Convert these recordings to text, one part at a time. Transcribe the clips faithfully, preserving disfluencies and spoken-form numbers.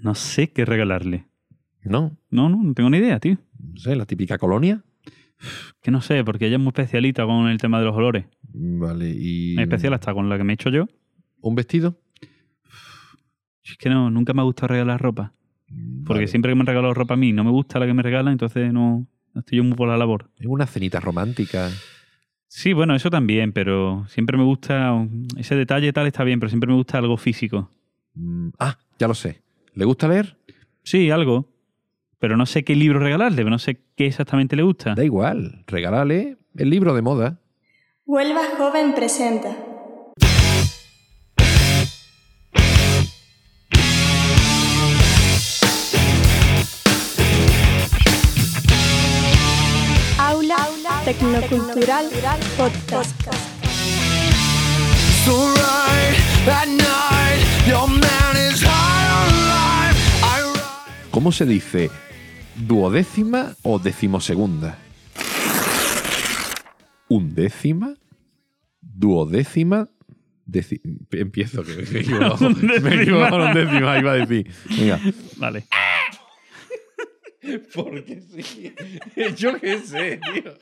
No sé qué regalarle. ¿No? No, no, no tengo ni idea, tío. No sé, la típica colonia. Que no sé, porque ella es muy especialita con el tema de los olores. Vale, y... Es especial hasta con la que me he hecho yo. ¿Un vestido? Es que no, nunca me ha gustado regalar ropa. Porque Vale. siempre que me han regalado ropa a mí no me gusta la que me regalan, entonces no, no estoy yo muy por la labor. Es una cenita romántica. Sí, bueno, eso también, pero siempre me gusta... Ese detalle tal está bien, pero siempre me gusta algo físico. Mm, ah, ya lo sé. ¿Le gusta leer? Sí, algo. Pero no sé qué libro regalarle, no sé qué exactamente le gusta. Da igual. Regálale el libro de moda. Huelva Joven presenta. Aula, Aula Tecnocultural Podcast. So right at night, your man is high on life. I ride. ¿Cómo se dice? ¿Duodécima o decimosegunda? ¿Undécima? ¿Duodécima? Deci- Empiezo, que me he equivocado. Me he equivocado en undécima, iba a decir. Venga. Vale. Porque sí. Yo qué sé, tío.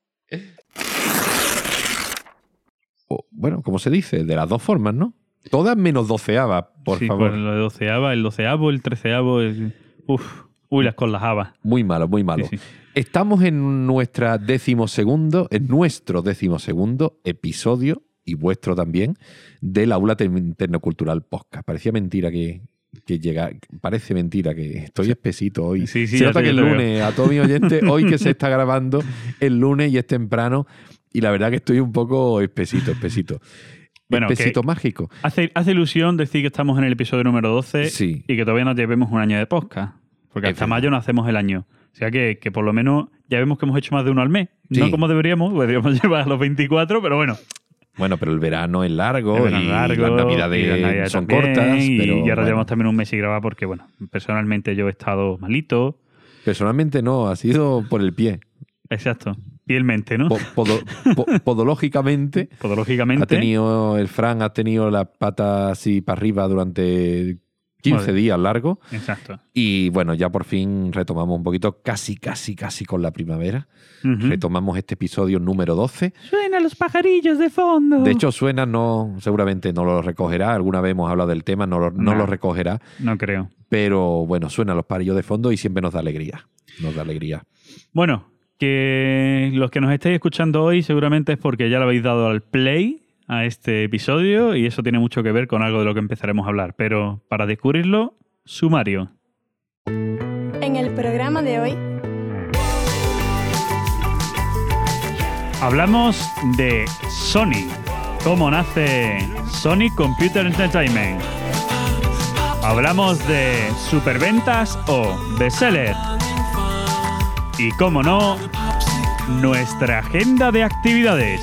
O, bueno, ¿cómo se dice? De las dos formas, ¿no? Todas menos doceava, por sí, favor. Pues lo de doceava, el doceavo, el treceavo... El... Uf, uy, las con las habas. Muy malo, muy malo. Sí, sí. Estamos en nuestra decimosegundo, en nuestro decimosegundo episodio, y vuestro también, del Aula Te- Tecnocultural Podcast. Parecía mentira que, que llega, parece mentira que estoy espesito hoy. Sí, sí, se ya nota te- que el ya te veo. lunes, a todos mis oyentes, hoy que se está grabando el lunes y es temprano, y la verdad que estoy un poco espesito, espesito. Bueno, espesito que- mágico. Hace, hace ilusión decir que estamos en el episodio número doce Sí. y que todavía nos llevemos un año de podcast. Porque Es hasta verdad. mayo no hacemos el añño. O sea que, que por lo menos ya vemos que hemos hecho más de uno al mes. No Sí. como deberíamos, deberíamos llevar los veinticuatro, pero bueno. Bueno, pero el verano es largo, el verano y largo, las navidades, y las navidades son también, cortas. Y, pero y ahora bueno. llevamos también un mes sin grabar porque, bueno, personalmente yo he estado malito. Personalmente no, ha sido por el pie. Exacto. Pielmente, ¿no? Po- podo- po- podológicamente, Podológicamente. ha tenido, el Fran ha tenido las patas así para arriba durante quince Joder. días largos. Exacto. Y bueno, ya por fin retomamos un poquito, casi, casi, casi con la primavera. Ujú. Retomamos este episodio número doce. Suenan los pajarillos de fondo. De hecho, suena, no, seguramente no lo recogerá. Alguna vez hemos hablado del tema, no lo, no No. lo recogerá. No creo. Pero bueno, suenan los parillos de fondo y siempre nos da alegría. Nos da alegría. Bueno, que los que nos estéis escuchando hoy seguramente es porque ya le habéis dado al play a este episodio y eso tiene mucho que ver con algo de lo que empezaremos a hablar. Pero para descubrirlo, sumario. En el programa de hoy, Hablamos de Sony. ¿Cómo nace Sony Computer Entertainment? Hablamos de superventas o bestseller. Y cómo no, nuestra agenda de actividades.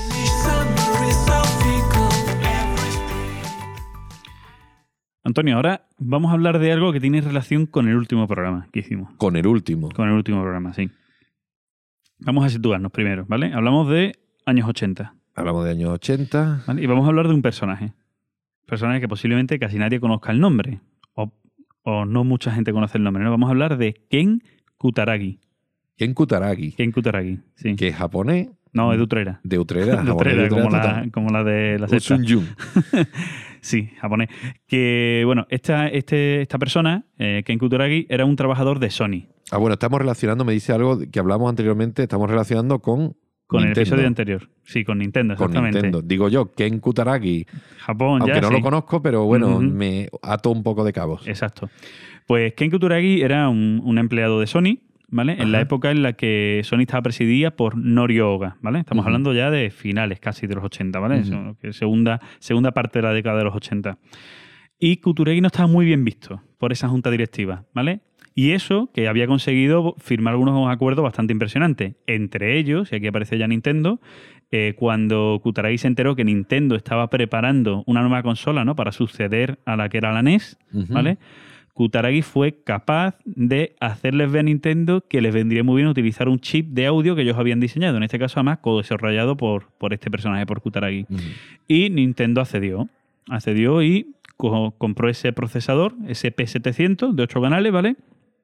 Antonio, ahora vamos a hablar de algo que tiene relación con el último programa que hicimos. Con el último. Con el último programa, sí. Vamos a situarnos primero, ¿vale? Hablamos de años ochenta, Hablamos de años ochenta. ¿vale? Y vamos a hablar de un personaje. Personaje que posiblemente casi nadie conozca el nombre. O, o no mucha gente conoce el nombre, ¿no? Vamos a hablar de Ken Kutaragi. Ken Kutaragi, Ken Kutaragi, sí. que es japonés, No, es de Utrera. de Utrera. De japonés Utrera, de Utrera como, la, total. como la de la Un sexta. Sun Yun. Sí, japonés. Que, bueno, esta, este, esta persona, eh, Ken Kutaragi, era un trabajador de Sony. Ah, bueno, estamos relacionando, me dice algo que hablamos anteriormente, estamos relacionando con Con el Nintendo. episodio anterior. Sí, con Nintendo, Con exactamente. Nintendo. Digo yo, Ken Kutaragi, Japón, aunque ya, no sí. lo conozco, pero bueno, Ujú. me ato un poco de cabos. Exacto. Pues Ken Kutaragi era un, un empleado de Sony, ¿vale? En Ajá. la época en la que Sony estaba presidida por Norio Oga, ¿vale? Estamos Ujú. hablando ya de finales casi de los ochenta, ¿vale? Ujú. Eso, que segunda, segunda parte de la década de los ochenta. Y Kutaragi no estaba muy bien visto por esa junta directiva, ¿vale? Y eso que había conseguido firmar algunos acuerdos bastante impresionantes. Entre ellos, y aquí aparece ya Nintendo, eh, cuando Kutaragi se enteró que Nintendo estaba preparando una nueva consola, ¿no? Para suceder a la que era la N E S, Ujú. ¿vale? Kutaragi fue capaz de hacerles ver a Nintendo que les vendría muy bien utilizar un chip de audio que ellos habían diseñado. En este caso, además, co-desarrollado por, por este personaje, por Kutaragi. Ujú. Y Nintendo accedió. Accedió y co- compró ese procesador, ese P setecientos de ocho canales, ¿vale?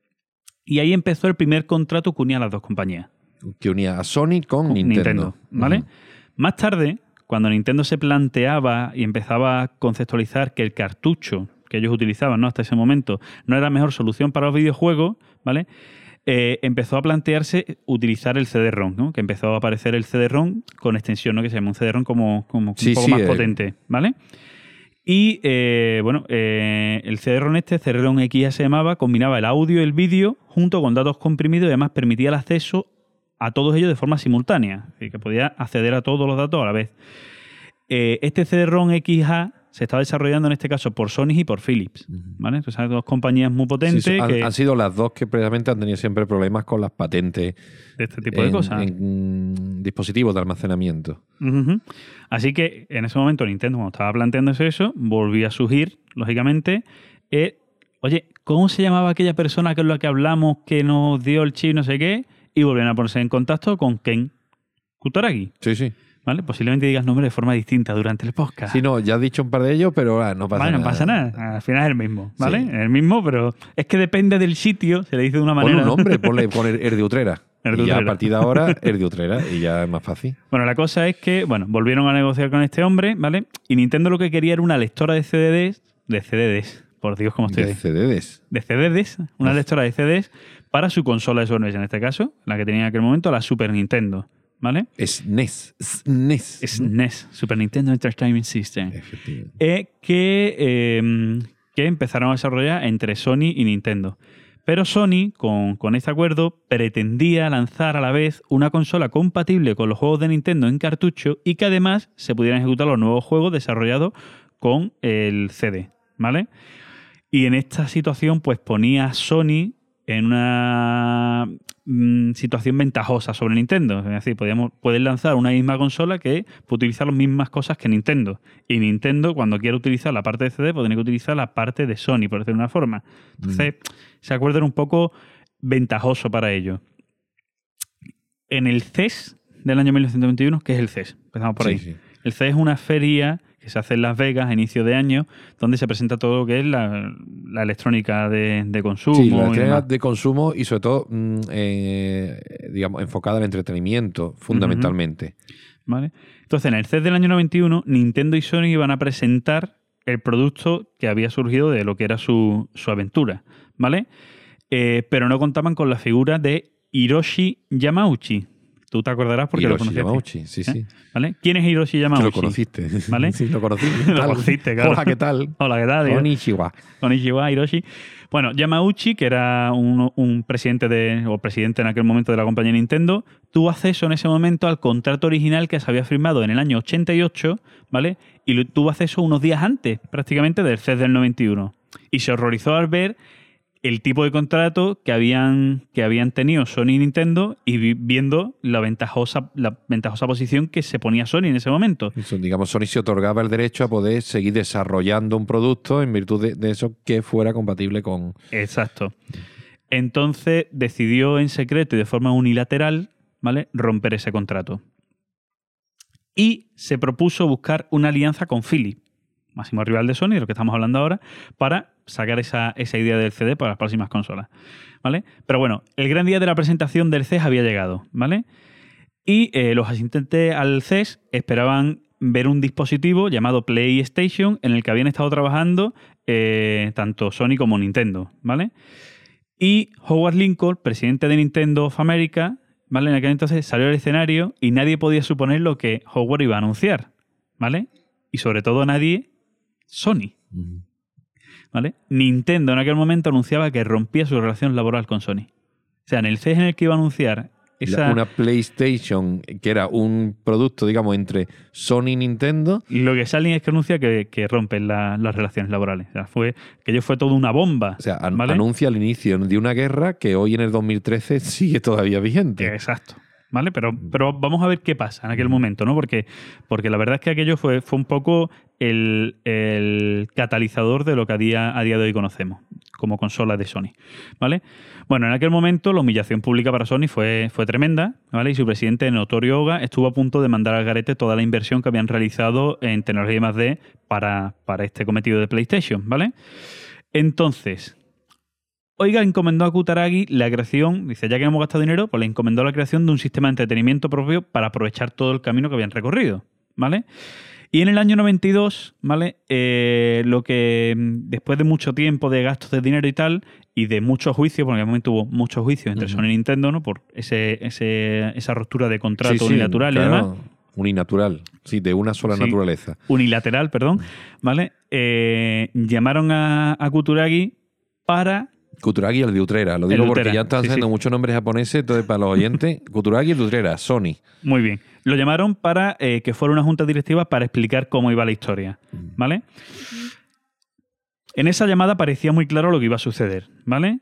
Y ahí empezó el primer contrato que unía a las dos compañías. Que unía a Sony con, Con Nintendo. ¿vale? Ujú. Más tarde, cuando Nintendo se planteaba y empezaba a conceptualizar que el cartucho que ellos utilizaban, ¿no?, hasta ese momento no era la mejor solución para los videojuegos, ¿vale? Eh, empezó a plantearse utilizar el C D ROM, ¿no? Que empezó a aparecer el C D ROM con extensión, ¿no?, que se llama un C D ROM como, como Sí, un poco sí, más eh. potente, ¿vale? Y, eh, bueno, eh, el C D ROM este, C D ROM X A se llamaba, combinaba el audio y el vídeo junto con datos comprimidos y además permitía el acceso a todos ellos de forma simultánea, es decir, que podía acceder a todos los datos a la vez. Eh, este C D ROM X A se estaba desarrollando en este caso por Sony y por Philips, ¿vale? Entonces, son dos compañías muy potentes Sí, han, que, han sido las dos que precisamente han tenido siempre problemas con las patentes de este tipo de en, cosas. en dispositivos de almacenamiento. Ujú. Así que en ese momento Nintendo, cuando estaba planteándose eso, volvía a surgir, lógicamente, eh, oye, ¿cómo se llamaba aquella persona que es la que hablamos que nos dio el chip no sé qué? Y volvían a ponerse en contacto con Ken Kutaragi, Sí, sí. ¿vale? Posiblemente digas nombre de forma distinta durante el podcast. Sí, no, ya has dicho un par de ellos, pero ah, no pasa Vale, nada. no pasa nada. Al final es el mismo, ¿vale? Sí. Es el mismo, pero es que depende del sitio, se le dice de una Pon manera. un nombre, ponle, pon el, el de Utrera. El de y ya a Utrera. partir de ahora, el de Utrera, y ya es más fácil. Bueno, la cosa es que, bueno, volvieron a negociar con este hombre, ¿vale? Y Nintendo lo que quería era una lectora de C D Ds, de C D Ds, por Dios, cómo estoy. De C D Ds. De C D Ds, una lectora de C Ds para su consola de sobremesa, en este caso, la que tenía en aquel momento, la Super Nintendo, ¿vale? S N E S. S N E S. Es N E S, Super Nintendo Entertainment System. Efectivamente. Eh, que, eh, que empezaron a desarrollar entre Sony y Nintendo. Pero Sony, con, con este acuerdo, pretendía lanzar a la vez una consola compatible con los juegos de Nintendo en cartucho y que además se pudieran ejecutar los nuevos juegos desarrollados con el C D, ¿vale? Y en esta situación, pues ponía a Sony en una mm, situación ventajosa sobre Nintendo. Es decir, podíamos, pueden lanzar una misma consola que puede utilizar las mismas cosas que Nintendo. Y Nintendo, cuando quiera utilizar la parte de C D, pues tiene que utilizar la parte de Sony, por decirlo de una forma. Entonces, mm. ese acuerdo era un poco ventajoso para ellos. En el C E S del año mil novecientos veintiuno, ¿qué es el C E S? Empezamos por Sí, ahí. sí. El C E S es una feria que se hace en Las Vegas a inicio de año, donde se presenta todo lo que es la, la electrónica de, de consumo. Sí, la y electrónica demás. de consumo y sobre todo, mm, eh, digamos, enfocada al entretenimiento, fundamentalmente. ¿Vale? Entonces, en el C E S del año noventa y uno, Nintendo y Sony iban a presentar el producto que había surgido de lo que era su, su aventura, ¿vale? Eh, pero no contaban con la figura de Hiroshi Yamauchi. Tú te acordarás porque Hiroshi lo conociste. Yamauchi, sí, sí. ¿Vale? ¿Quién es Hiroshi Que Yamauchi? lo conociste. ¿Vale? Sí, lo conocí. Lo Tal. conociste, claro. Hola, ¿qué tal? Hola, ¿qué tal? Konnichiwa. Konnichiwa, Hiroshi. Bueno, Yamauchi, que era un, un presidente de, o presidente en aquel momento de la compañía Nintendo, tuvo acceso en ese momento al contrato original que se había firmado en el año ochenta y ocho, ¿vale? Y lo, tuvo acceso unos días antes, prácticamente, del C E S del noventa y uno. Y se horrorizó al ver el tipo de contrato que habían, que habían tenido Sony y Nintendo y vi, viendo la ventajosa, la ventajosa posición que se ponía Sony en ese momento. Eso, digamos, Sony se otorgaba el derecho a poder seguir desarrollando un producto en virtud de, de eso que fuera compatible con... Exacto. Entonces decidió en secreto y de forma unilateral, ¿vale?, romper ese contrato. Y se propuso buscar una alianza con Philips, máximo rival de Sony, de lo que estamos hablando ahora, para sacar esa, esa idea del C D para las próximas consolas, ¿vale? Pero bueno, el gran día de la presentación del C E S había llegado, ¿vale? Y eh, los asistentes al C E S esperaban ver un dispositivo llamado PlayStation en el que habían estado trabajando eh, tanto Sony como Nintendo, ¿vale? Y Howard Lincoln, presidente de Nintendo of America, ¿vale?, en aquel entonces salió al escenario y nadie podía suponer lo que Howard iba a anunciar, ¿vale? Y sobre todo nadie, Sony, ¿vale? Nintendo en aquel momento anunciaba que rompía su relación laboral con Sony. O sea, en el C E S en el que iba a anunciar esa... Una PlayStation que era un producto, digamos, entre Sony y Nintendo. Lo que sale es que anuncia que, que rompen la, las relaciones laborales. O sea, fue, que ello fue toda una bomba. O sea, an- ¿vale? anuncia el inicio de una guerra que hoy en el dos mil trece sigue todavía vigente. Exacto. ¿Vale? Pero, pero vamos a ver qué pasa en aquel momento, ¿no? Porque, porque la verdad es que aquello fue, fue un poco el, el catalizador de lo que a día, a día de hoy conocemos como consola de Sony, ¿vale? Bueno, en aquel momento la humillación pública para Sony fue, fue tremenda, ¿vale? Y su presidente, Notorio Oga, estuvo a punto de mandar al garete toda la inversión que habían realizado en tecnología más D para, para este cometido de PlayStation, ¿vale? Entonces... Oiga encomendó a Kutaragi la creación, dice, ya que hemos gastado dinero, pues le encomendó la creación de un sistema de entretenimiento propio para aprovechar todo el camino que habían recorrido, ¿vale? Y en el año noventa y dos, ¿vale? Eh, lo que después de mucho tiempo de gastos de dinero y tal, y de muchos juicios, porque en el momento hubo muchos juicios entre uh-huh. Sony y Nintendo, ¿no? Por ese, ese, esa ruptura de contrato sí, sí, unilateral claro. y demás. Uninatural, sí, de una sola sí, naturaleza. Unilateral, perdón, ¿vale? Eh, llamaron a, a Kutaragi para... Kutaragi el de Utrera, lo digo el porque Utrera, ya están sí, haciendo sí. muchos nombres japoneses, entonces para los oyentes, Kutaragi el de Utrera, Sony. Muy bien. Lo llamaron para eh, que fuera una junta directiva para explicar cómo iba la historia, ¿vale? En esa llamada parecía muy claro lo que iba a suceder, ¿vale?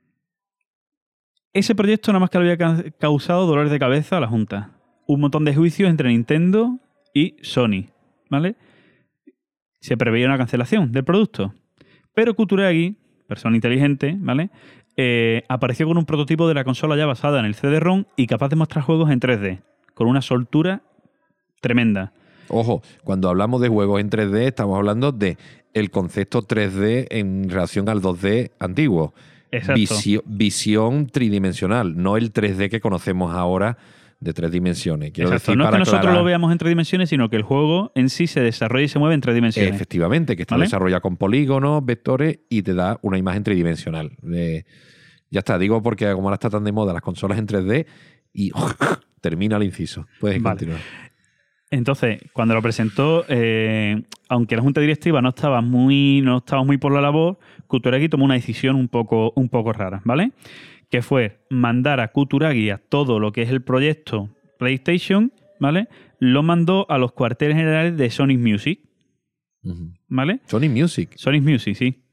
Ese proyecto nada más que le había ca- causado dolores de cabeza a la junta. Un montón de juicios entre Nintendo y Sony, ¿vale? Se preveía una cancelación del producto. Pero Kutaragi, persona inteligente, ¿vale? Eh, apareció con un prototipo de la consola ya basada en el C D-ROM y capaz de mostrar juegos en tres D, con una soltura tremenda. Ojo, cuando hablamos de juegos en tres D, estamos hablando de el concepto tres D en relación al dos D antiguo. Exacto. Visio- visión tridimensional, no el tres D que conocemos ahora de tres dimensiones. Quiero Exacto, decir, no es para que nosotros aclarar, lo veamos en tres dimensiones, sino que el juego en sí se desarrolla y se mueve en tres dimensiones. efectivamente, que está ¿Vale? desarrollado con polígonos, vectores y te da una imagen tridimensional. Eh, ya está, digo porque como ahora está tan de moda las consolas en tres D y termina el inciso. Puedes Vale. continuar. Entonces, cuando lo presentó, eh, aunque la junta directiva no estaba muy, no estaba muy por la labor, Kutaragi tomó una decisión un poco, un poco rara, ¿vale? Que fue mandar a Kutaragi a todo lo que es el proyecto PlayStation, ¿vale? Lo mandó a los cuarteles generales de Sony Music, Uh-huh. ¿vale? Sony Music. Sony Music, sí.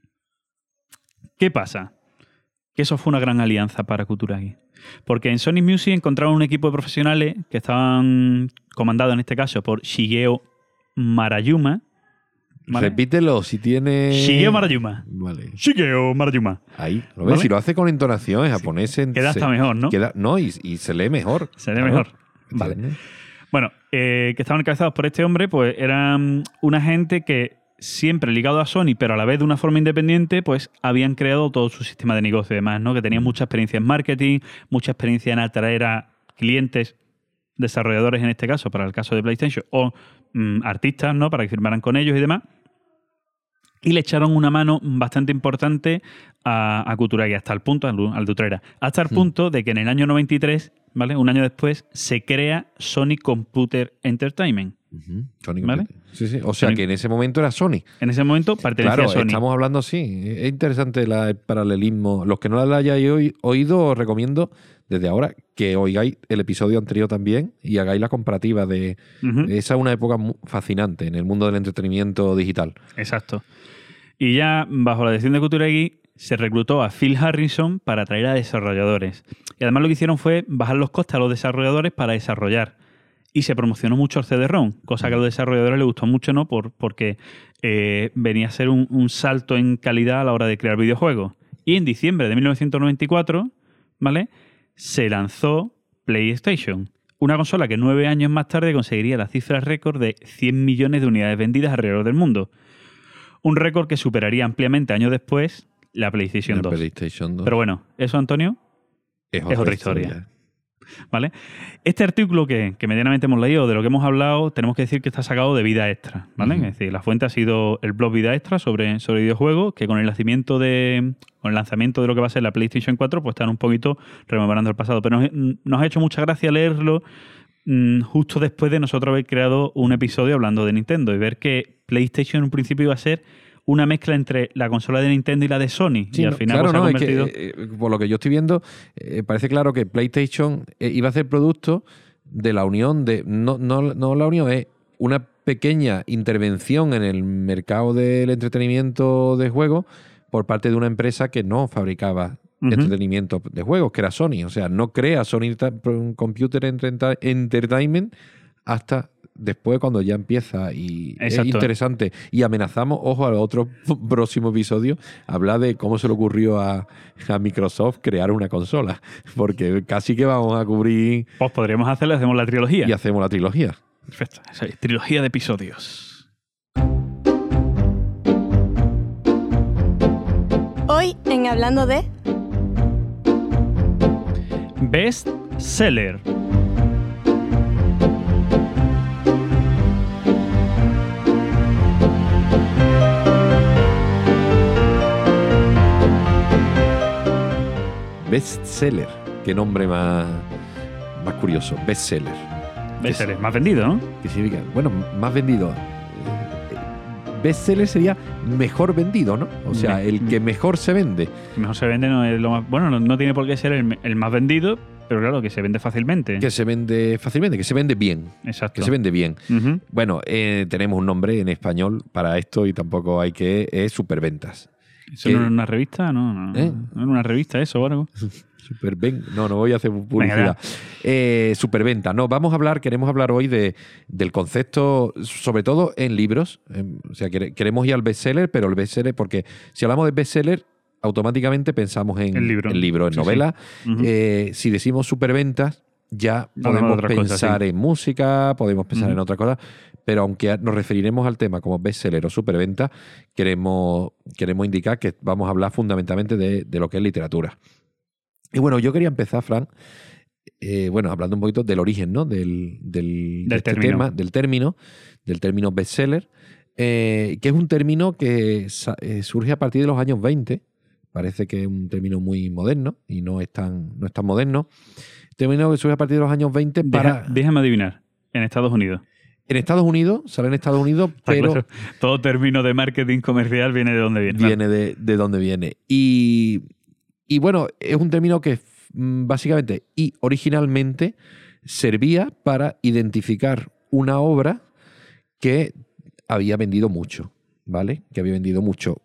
¿Qué pasa? Que eso fue una gran alianza para Kutaragi. Porque en Sony Music encontraron un equipo de profesionales que estaban comandados en este caso por Shigeo Marayuma. ¿Vale? Repítelo si tiene... Shigeo Marayuma. Vale. Shigeo Marayuma. Ahí, ¿lo ves? ¿Vale? Si lo hace con entonación en japonés... se- Queda hasta se- mejor, ¿no? Queda, no, y, y se lee mejor. Se lee Claro. mejor. Vale. ¿Entiendes? Bueno, eh, que estaban encabezados por este hombre, pues eran una gente que siempre ligado a Sony, pero a la vez de una forma independiente, pues habían creado todo su sistema de negocio y demás, ¿no? Que tenían mucha experiencia en marketing, mucha experiencia en atraer a clientes, desarrolladores en este caso, para el caso de PlayStation, o mm, artistas, ¿no? Para que firmaran con ellos y demás. Y le echaron una mano bastante importante a, a Kutaragi, hasta el punto, al, al de Utrera, hasta el Hmm. punto de que en el año noventa y tres, ¿vale? Un año después, se crea Sony Computer Entertainment. Ujú. Sony ¿Vale? Computer. Sí, sí. O sea Sony- que en ese momento era Sony. En ese momento pertenecía Claro, a Sony. estamos hablando así. Es interesante la- el paralelismo. Los que no la hayáis oí- oído, os recomiendo desde ahora que oigáis el episodio anterior también y hagáis la comparativa de... Ujú. Esa es una época mu- fascinante en el mundo del entretenimiento digital. Exacto. Y ya bajo la dirección de Kutaragi se reclutó a Phil Harrison para atraer a desarrolladores. Y además lo que hicieron fue bajar los costes a los desarrolladores para desarrollar. Y se promocionó mucho el C D-ROM, cosa que a los desarrolladores les gustó mucho, ¿no? Por, porque eh, venía a ser un, un salto en calidad a la hora de crear videojuegos. Y en diciembre de mil novecientos noventa y cuatro, ¿vale? Se lanzó PlayStation, una consola que nueve años más tarde conseguiría la cifra récord de cien millones de unidades vendidas alrededor del mundo. Un récord que superaría ampliamente años después la PlayStation La dos. PlayStation dos. Pero bueno, eso, Antonio, es otra historia. ¿vale? Este artículo que, que medianamente hemos leído, de lo que hemos hablado, tenemos que decir que está sacado de Vida Extra, ¿vale? Uh-huh. Es decir, la fuente ha sido el blog Vida Extra sobre, sobre videojuegos, que con el nacimiento de, con el lanzamiento de lo que va a ser la PlayStation cuatro, pues están un poquito rememorando el pasado. Pero nos, nos ha hecho mucha gracia leerlo mmm, justo después de nosotros haber creado un episodio hablando de Nintendo y ver que PlayStation en un principio iba a ser una mezcla entre la consola de Nintendo y la de Sony. Sí, y al no, final claro, pues, se ha no, es convertido... que, eh, por lo que yo estoy viendo, eh, parece claro que PlayStation eh, iba a ser producto de la unión de... No, no, no la unión, es una pequeña intervención en el mercado del entretenimiento de juegos por parte de una empresa que no fabricaba Ujú. entretenimiento de juegos, que era Sony. O sea, no crea Sony Ta- Computer Entreta- Entertainment hasta después, cuando ya empieza y es Exacto. interesante. Y amenazamos, ojo, al otro próximo episodio, hablar de cómo se le ocurrió a, a Microsoft crear una consola. Porque casi que vamos a cubrir Pues podríamos hacerlo, hacemos la trilogía. y hacemos la trilogía. Perfecto. Esa es, trilogía de episodios. Hoy en Hablando de... Best Seller. Bestseller. Qué nombre más, más curioso. Bestseller. Best Seller. Más vendido, ¿no? ¿Qué significa? Bueno, más vendido. Eh, Bestseller sería mejor vendido, ¿no? O sea, Me- el que mejor se vende. Mejor se vende no es lo más... Bueno, no, no tiene por qué ser el, el más vendido, pero claro, que se vende fácilmente. Que se vende fácilmente, que se vende bien. Exacto. Que se vende bien. Ujú. Bueno, eh, tenemos un nombre en español para esto y tampoco hay que... Es Superventas. ¿Eso que- no era una revista? No, no. ¿Eh? ¿No era una revista eso o algo? Superven... No, no voy a hacer publicidad. Venga, Eh, superventa. No, vamos a hablar, queremos hablar hoy de, del concepto, sobre todo en libros. En- o sea, quere- queremos ir al bestseller, pero el bestseller, porque si hablamos de bestseller, automáticamente pensamos en El libro. en, libro, en Sí, sí. novela. Ujú. Eh, si decimos superventas, ya Hablamos de podemos otras cosas, pensar sí. en música, podemos pensar Ujú. en otra cosa, pero aunque nos referiremos al tema como bestseller o superventa, queremos, queremos indicar que vamos a hablar fundamentalmente de, de lo que es literatura. Y bueno, yo quería empezar, Fran, eh, bueno, hablando un poquito del origen, ¿no? Del, del, de Del este término. tema, del término, del término bestseller, eh, que es un término que sa- eh, surge a partir de los años veinte. Parece que es un término muy moderno y no es tan, no es tan moderno. Término que surge a partir de los años veinte para... Deja- déjame adivinar. En Estados Unidos. En Estados Unidos, sale en Estados Unidos, Está pero claro. Todo término de marketing comercial viene de donde viene. viene de, de dónde viene. Y, y bueno, es un término que mm, básicamente y originalmente servía para identificar una obra que había vendido mucho, ¿vale? Que había vendido mucho,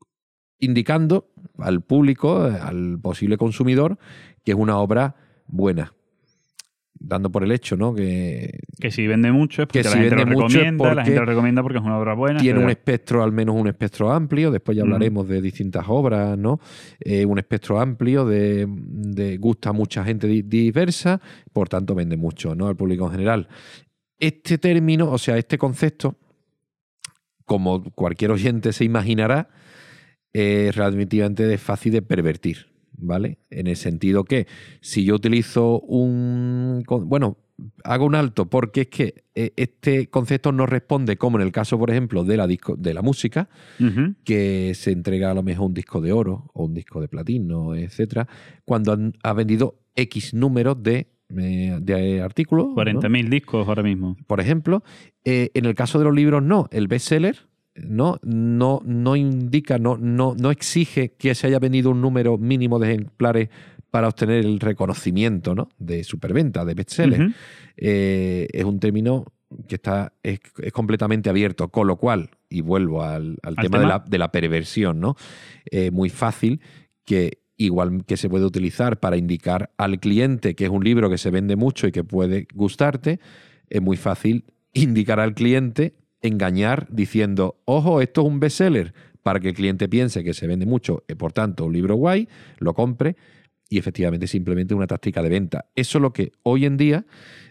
indicando al público, al posible consumidor, que es una obra buena. Dando por el hecho, ¿no? Que Que si vende mucho es porque Que la si gente lo vende mucho es recomienda, la porque gente lo recomienda porque es una obra buena. tiene un etcétera. espectro, al menos un espectro amplio, después ya Mm. hablaremos de distintas obras, ¿no? Eh, un espectro amplio de, de gusta a mucha gente di- diversa, por tanto vende mucho, ¿no? Al público en general. Este término, o sea, este concepto, como cualquier oyente se imaginará, es relativamente fácil de pervertir, ¿vale? En el sentido que si yo utilizo un... con- Bueno, hago un alto porque es que eh, este concepto no responde como en el caso, por ejemplo, de la, disco, de la música, Ujú. que se entrega a lo mejor un disco de oro o un disco de platino, etcétera, cuando han- ha vendido X números de, eh, de artículos, ¿no? cuarenta mil discos ahora mismo. Por ejemplo. Eh, en el caso de los libros, no. El bestseller no, no, no indica, no, no, no exige que se haya vendido un número mínimo de ejemplares para obtener el reconocimiento, ¿no? De superventa, de bestseller. Ujú. Eh, es un término que está es, es completamente abierto, con lo cual, y vuelvo al, al ¿Al tema, De, tema? la, de la perversión, ¿no? Eh, muy fácil que igual que se puede utilizar para indicar al cliente que es un libro que se vende mucho y que puede gustarte, es muy fácil indicar al cliente, engañar diciendo, ojo, esto es un bestseller, para que el cliente piense que se vende mucho, y por tanto un libro guay, lo compre, y efectivamente simplemente una táctica de venta. Eso es lo que hoy en día,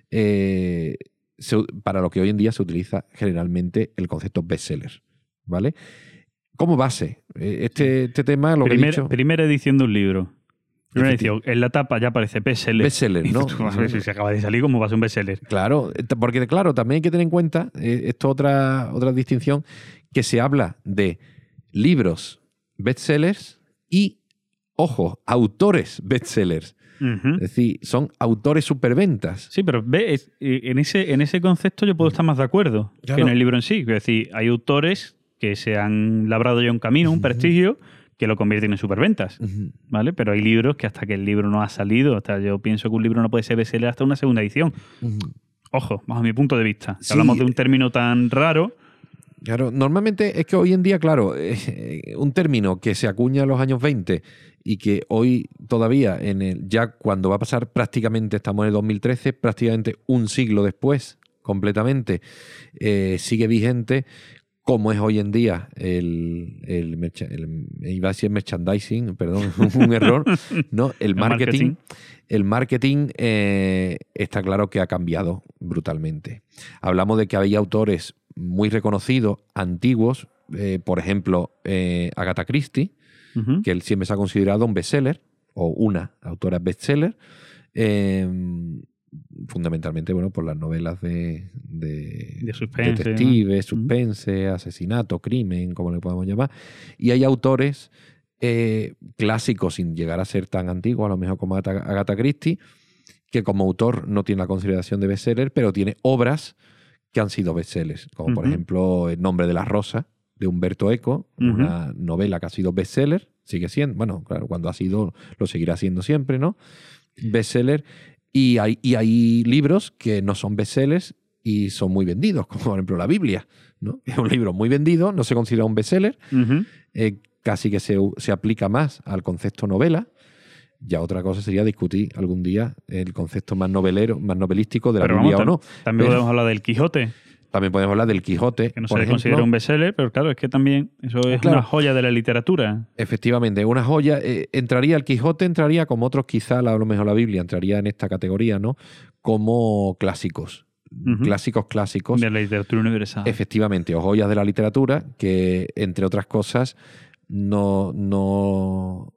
eh, se- para lo que hoy en día se utiliza generalmente el concepto bestseller, ¿vale? Como base, eh, este, este tema, lo Primer- que he dicho, Primera edición de un libro. Primera Efecti- edición. En la tapa ya aparece bestseller. bestseller, Y ¿no? tú vas a ver si se acaba de salir, ¿cómo va a ser un bestseller? Claro, eh, porque claro, también hay que tener en cuenta, eh, esto otra, otra distinción, que se habla de libros bestsellers y, ojo, autores bestsellers. Ujú. Es decir, son autores superventas. Sí, pero ve, es- eh, en ese, en ese concepto yo puedo estar más de acuerdo que Claro. en el libro en sí. Es decir, hay autores que se han labrado ya un camino, un prestigio, que lo convierten en superventas, Ujú. ¿vale? Pero hay libros que hasta que el libro no ha salido, hasta yo pienso que un libro no puede ser bestseller hasta una segunda edición. Ujú. Ojo, bajo mi punto de vista. Si Sí. hablamos de un término tan raro, Claro, normalmente es que hoy en día, claro, eh, un término que se acuña en los años veinte y que hoy todavía, en el, ya cuando va a pasar prácticamente, estamos en el dos mil trece, prácticamente un siglo después, completamente, eh, sigue vigente, como es hoy en día el, el, mercha- el, iba a decir merchandising, perdón, un error, ¿no? El El marketing. marketing. El marketing eh, está claro que ha cambiado brutalmente. Hablamos de que había autores muy reconocidos, antiguos, eh, por ejemplo, eh, Agatha Christie, Ujú. que él siempre se ha considerado un bestseller, o una autora bestseller, eh, fundamentalmente, bueno, por las novelas de, de, De suspense, detective, ¿no? suspense, asesinato, crimen, como le podemos llamar. Y hay autores eh, clásicos, sin llegar a ser tan antiguos, a lo mejor como Agatha, Agatha Christie, que como autor no tiene la consideración de bestseller, pero tiene obras que han sido bestsellers, como por Ujú. ejemplo El nombre de la rosa, de Humberto Eco, Ujú. una novela que ha sido bestseller, sigue siendo, bueno, claro, cuando ha sido, lo seguirá siendo siempre, ¿no? Bestseller. Y hay, y hay libros que no son bestsellers y son muy vendidos, como por ejemplo la Biblia, ¿no? Es un libro muy vendido, no se considera un bestseller, Ujú. eh, casi que se, se aplica más al concepto novela. Ya otra cosa sería discutir algún día el concepto más novelero, más novelístico de la Pero Biblia vamos, o tam- no. también Pero podemos hablar del Quijote, también podemos hablar del Quijote, que no se por le ejemplo. considera un bestseller, pero claro, es que también eso es Claro. una joya de la literatura. Efectivamente, una joya. Eh, entraría el Quijote, entraría como otros, quizá a lo mejor la Biblia entraría en esta categoría, ¿no? Como clásicos. Ujú. Clásicos clásicos. De la literatura universal. Efectivamente, o joyas de la literatura que, entre otras cosas, no, no,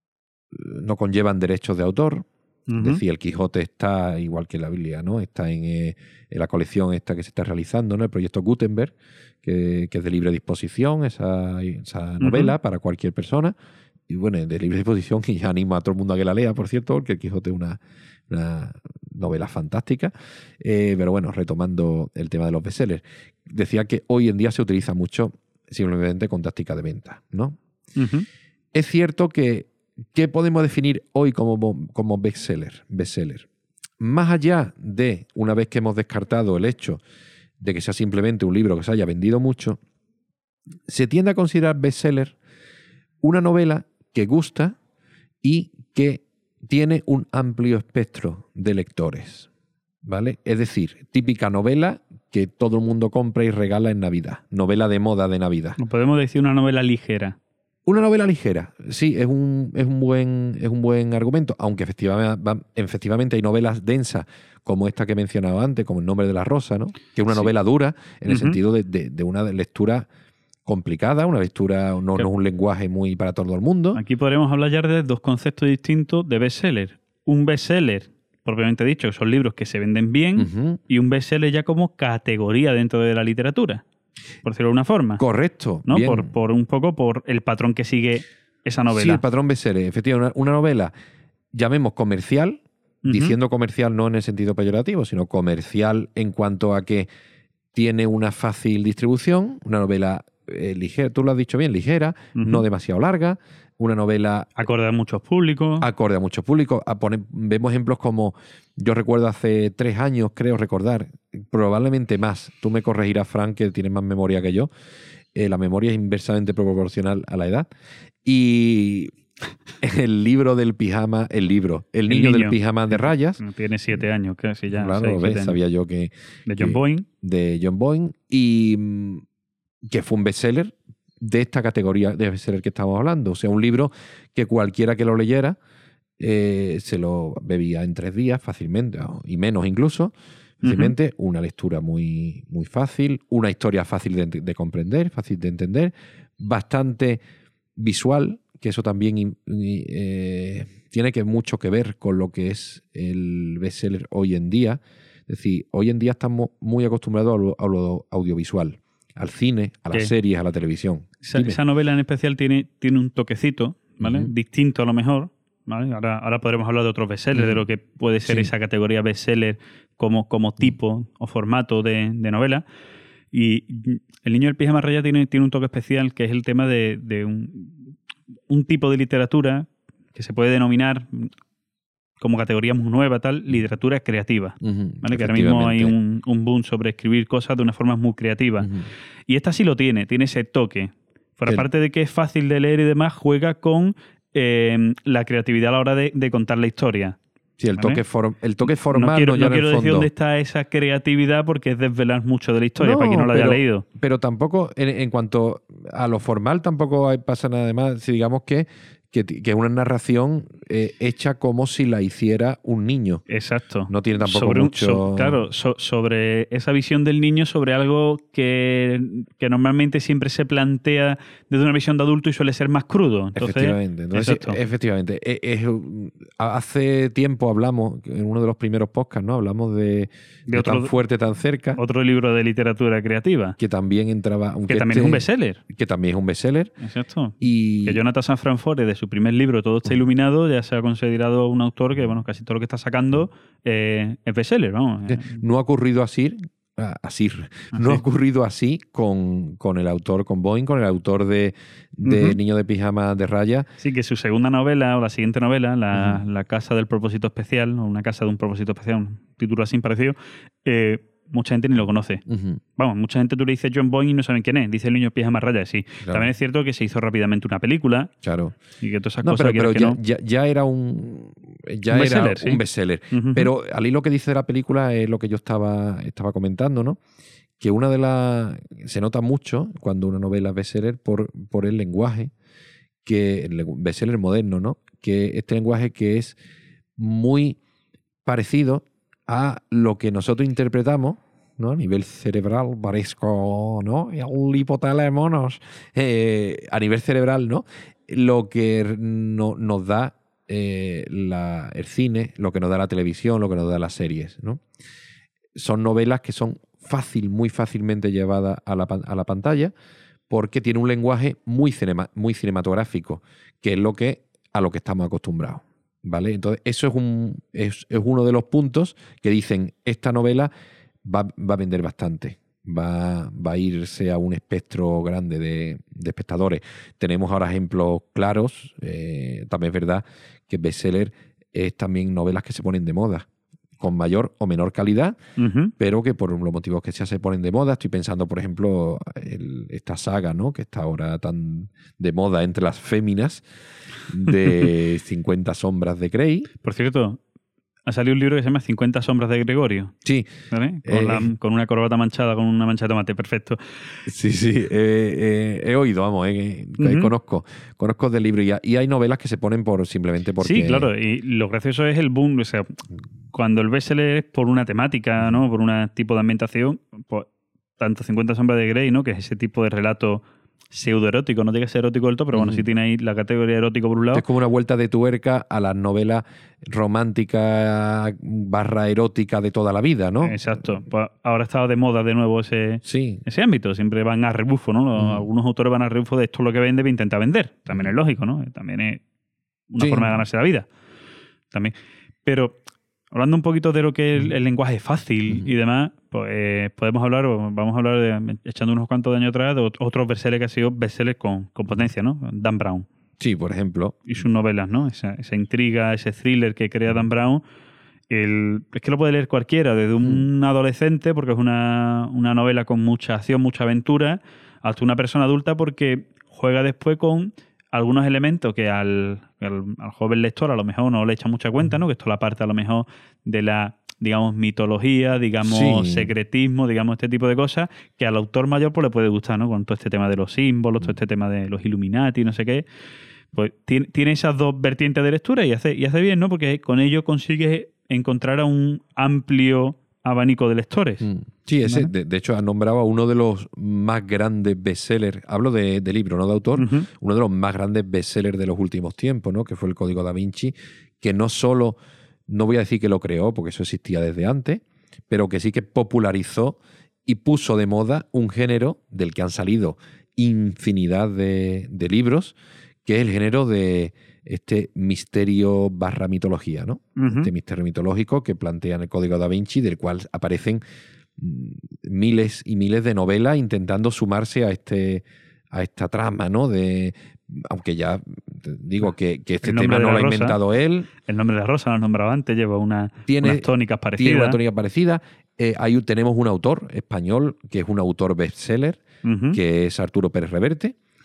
no conllevan derechos de autor. Ujú. Es decir, el Quijote está igual que la Biblia, ¿no? Está en, eh, en la colección esta que se está realizando, ¿no? El proyecto Gutenberg, que, que es de libre disposición, esa, esa novela Ujú. para cualquier persona. Y bueno, de libre disposición, y ya animo a todo el mundo a que la lea, por cierto, porque el Quijote es una, una novela fantástica. Eh, pero bueno, retomando el tema de los bestsellers, decía que hoy en día se utiliza mucho simplemente con táctica de venta, ¿no? Ujú. Es cierto que, ¿qué podemos definir hoy como, como bestseller? bestseller? Más allá de, una vez que hemos descartado el hecho de que sea simplemente un libro que se haya vendido mucho, se tiende a considerar bestseller una novela que gusta y que tiene un amplio espectro de lectores, ¿vale? Es decir, típica novela que todo el mundo compra y regala en Navidad, novela de moda de Navidad. O podemos decir una novela ligera. Una novela ligera, sí, es un, es un, buen, es un buen argumento, aunque efectivamente, efectivamente hay novelas densas como esta que he mencionado antes, como El nombre de la rosa, ¿no? Que es una Sí. novela dura en el Ujú. sentido de, de- de una lectura complicada, una lectura, no, no Que- es un lenguaje muy para todo el mundo. Aquí podremos hablar ya de dos conceptos distintos de bestseller. Un bestseller, propiamente dicho, que son libros que se venden bien, Ujú. y un bestseller ya como categoría dentro de la literatura, por decirlo de una forma. Correcto. ¿No? bien. Por, por un poco por el patrón que sigue esa Sí, novela. el patrón bestseller, efectivamente, una, una novela, llamemos comercial, Ujú. diciendo comercial no en el sentido peyorativo, sino comercial en cuanto a que tiene una fácil distribución, una novela eh, ligera, tú lo has dicho bien, ligera, Ujú. no demasiado larga, una novela Acorde a muchos públicos. acorde a muchos públicos. A poner- vemos ejemplos como, yo recuerdo hace tres años, creo recordar, probablemente más, tú me corregirás, Frank, que tienes más memoria que yo, eh, la memoria es inversamente proporcional a la edad, y el libro del pijama, el libro, El niño, del niño. pijama de rayas, Tiene siete años, casi ya. claro, seis, lo siete ves, años. sabía yo que, De John que- Boyne. de John Boyne, y mm, que fue un bestseller de esta categoría de bestseller que estamos hablando. O sea, un libro que cualquiera que lo leyera eh, se lo bebía en tres días fácilmente, o- y menos incluso. Fácilmente, una lectura muy, muy fácil, una historia fácil de, de comprender, fácil de entender, bastante visual, que eso también in- in- eh, tiene que mucho que ver con lo que es el bestseller hoy en día. Es decir, hoy en día estamos muy acostumbrados a lo, a lo audiovisual, al cine, a las ¿Qué? series, a la televisión. Esa, Dime. esa novela en especial tiene, tiene un toquecito, ¿vale? Ujú. Distinto a lo mejor. ¿Vale? Ahora, ahora podremos hablar de otros bestsellers, Ujú. de lo que puede ser Sí. esa categoría bestseller como, como tipo o formato de, de novela. Y El niño del pijama raya tiene, tiene un toque especial, que es el tema de, de un, un tipo de literatura que se puede denominar como categoría muy nueva, tal, literatura creativa. Ujú, ¿Vale? Que ahora mismo hay efectivamente. un, un boom sobre escribir cosas de una forma muy creativa. Ujú. Y esta sí lo tiene, tiene ese toque. Por El- aparte de que es fácil de leer y demás, juega con eh, la creatividad a la hora de, de contar la historia. Sí, el ¿vale? toque, for, el toque formal no quiero, no ya no quiero en el decir fondo. dónde está esa creatividad porque es desvelar mucho de la historia No, para quien no lo pero, haya leído. Pero tampoco, en, en cuanto a lo formal, tampoco hay, pasa nada de más. Si digamos que, que, que es una narración eh, hecha como si la hiciera un niño. Exacto. No tiene tampoco sobre un- mucho... so- claro, so- sobre esa visión del niño, sobre algo que, que normalmente siempre se plantea desde una visión de adulto y suele ser más crudo. Entonces, efectivamente. Entonces, sí, exacto. efectivamente. Es- es- hace tiempo hablamos, en uno de los primeros podcasts, ¿no? Hablamos de, de otro- Tan fuerte, tan cerca, Otro libro de literatura creativa, que también entraba... aunque que también este- es un bestseller. Que también es un bestseller. Exacto. Y, Que Jonathan Safran Foer, de su primer libro, Todo está iluminado, ya se ha considerado un autor que, bueno, casi todo lo que está sacando eh, es bestseller, vamos. que no ha ocurrido así, ah, así, no ha ocurrido así con, con el autor, con Boeing, con el autor de, de Ujú. Niño de Pijama de Raya. Sí, que su segunda novela, o la siguiente novela, La, Ujú. La Casa del Propósito Especial, o Una Casa de un Propósito Especial, un título así parecido, eh, mucha gente ni lo conoce. Ujú. Vamos, mucha gente tú le dices John Boyne y no saben quién es. Dice El niño de pijama raya, sí. Claro. También es cierto que se hizo rápidamente una película Claro. y que todas esas No, cosas pero, pero quieras ya, que no. ya, ya era un ya Un era bestseller, sí. un bestseller. Ujú. Pero al hilo que dice de la película es lo que yo estaba, estaba comentando, ¿no? Que una de las... Se nota mucho cuando una novela es bestseller por, por el lenguaje, que el bestseller moderno, ¿no? Que este lenguaje que es muy parecido a lo que nosotros interpretamos, ¿no? A nivel cerebral, parezco, ¿no? Y el hipotálamo nos, eh, a nivel cerebral, ¿no? Lo que no, nos da eh, la, el cine, lo que nos da la televisión, lo que nos da las series, ¿no? Son novelas que son fácil, muy fácilmente llevadas a la, pan- a la pantalla porque tiene un lenguaje muy, cinema, muy cinematográfico, que es lo que, a lo que estamos acostumbrados, ¿vale? Entonces, eso es, un, es, es uno de los puntos que dicen, esta novela va, va a vender bastante, va, va a irse a un espectro grande de, de espectadores. Tenemos ahora ejemplos claros, eh, también es verdad que bestseller es también novelas que se ponen de moda, con mayor o menor calidad, Ujú. pero que por los motivos que sea se ponen de moda. Estoy pensando, por ejemplo, el- esta saga, ¿no? Que está ahora tan de moda entre las féminas, de cincuenta sombras de Grey. Por cierto, ha salido un libro que se llama cincuenta sombras de Gregorio, Sí, ¿vale? Con, Eh. la- con una corbata manchada, con una mancha de tomate, perfecto. sí, sí. eh, eh, he oído, vamos, eh, eh, Ujú. conozco. Conozco del libro y, ha- y hay novelas que se ponen por simplemente porque... Sí, claro, y lo gracioso es el boom, o sea, cuando el bestseller es por una temática, ¿no? Por un tipo de ambientación, pues tanto cincuenta sombras de Grey, ¿no? Que es ese tipo de relato pseudoerótico, no tiene que ser erótico del todo, pero bueno, Ujú. sí tiene ahí la categoría erótico por un lado. Es como una vuelta de tuerca a las novelas románticas barra erótica de toda la vida, ¿no? Exacto. Pues ahora está de moda de nuevo ese, Sí. ese ámbito. Siempre van a rebufo, ¿no? Los- Ujú. Algunos autores van a rebufo de esto es lo que vende para intentar vender. También es lógico, ¿no? También es una Sí. forma de ganarse la vida. También. Pero hablando un poquito de lo que es el, el lenguaje fácil Ujú. y demás, pues eh, podemos hablar, o vamos a hablar, de, echando unos cuantos de años atrás, de ot- otros bestsellers que han sido bestsellers con, con potencia, ¿no? Dan Brown Sí, por ejemplo. y sus novelas, ¿no? Esa, esa intriga, ese thriller que crea Dan Brown. El, es que lo puede leer cualquiera, desde un adolescente, porque es una, una novela con mucha acción, mucha aventura, hasta una persona adulta, porque juega después con algunos elementos que al, al, al joven lector a lo mejor no le echa mucha cuenta, ¿no? Que esto es la parte a lo mejor de la, digamos, mitología, digamos, Sí. secretismo, digamos, este tipo de cosas, que al autor mayor pues le puede gustar, ¿no? Con todo este tema de los símbolos, todo este tema de los Illuminati, no sé qué. Pues tiene, tiene esas dos vertientes de lectura y hace, y hace bien, ¿no? Porque con ello consigue encontrar a un amplio abanico de lectores. Mm. Sí, ese, ¿Vale? de, de hecho, ha nombrado a uno de los más grandes bestsellers, hablo de, de libro, no de autor, Ujú. uno de los más grandes bestsellers de los últimos tiempos, ¿no? Que fue el Código Da Vinci, que no solo, no voy a decir que lo creó, porque eso existía desde antes, pero que sí que popularizó y puso de moda un género del que han salido infinidad de, de libros, que es el género de este misterio barra mitología, ¿no? Ujú. Este misterio mitológico que plantean el Código Da Vinci, del cual aparecen mm, miles y miles de novelas intentando sumarse a este a esta trama, ¿no? De, aunque ya te digo que, que este El nombre tema de no la lo ha rosa. inventado él, El nombre de la rosa, lo has nombrado antes, lleva una, Tiene- unas tónicas parecidas. tiene una tónica parecida. Eh, hay, un- tenemos un autor español que es un autor bestseller, Ujú. que es Arturo Pérez Reverte, Sí.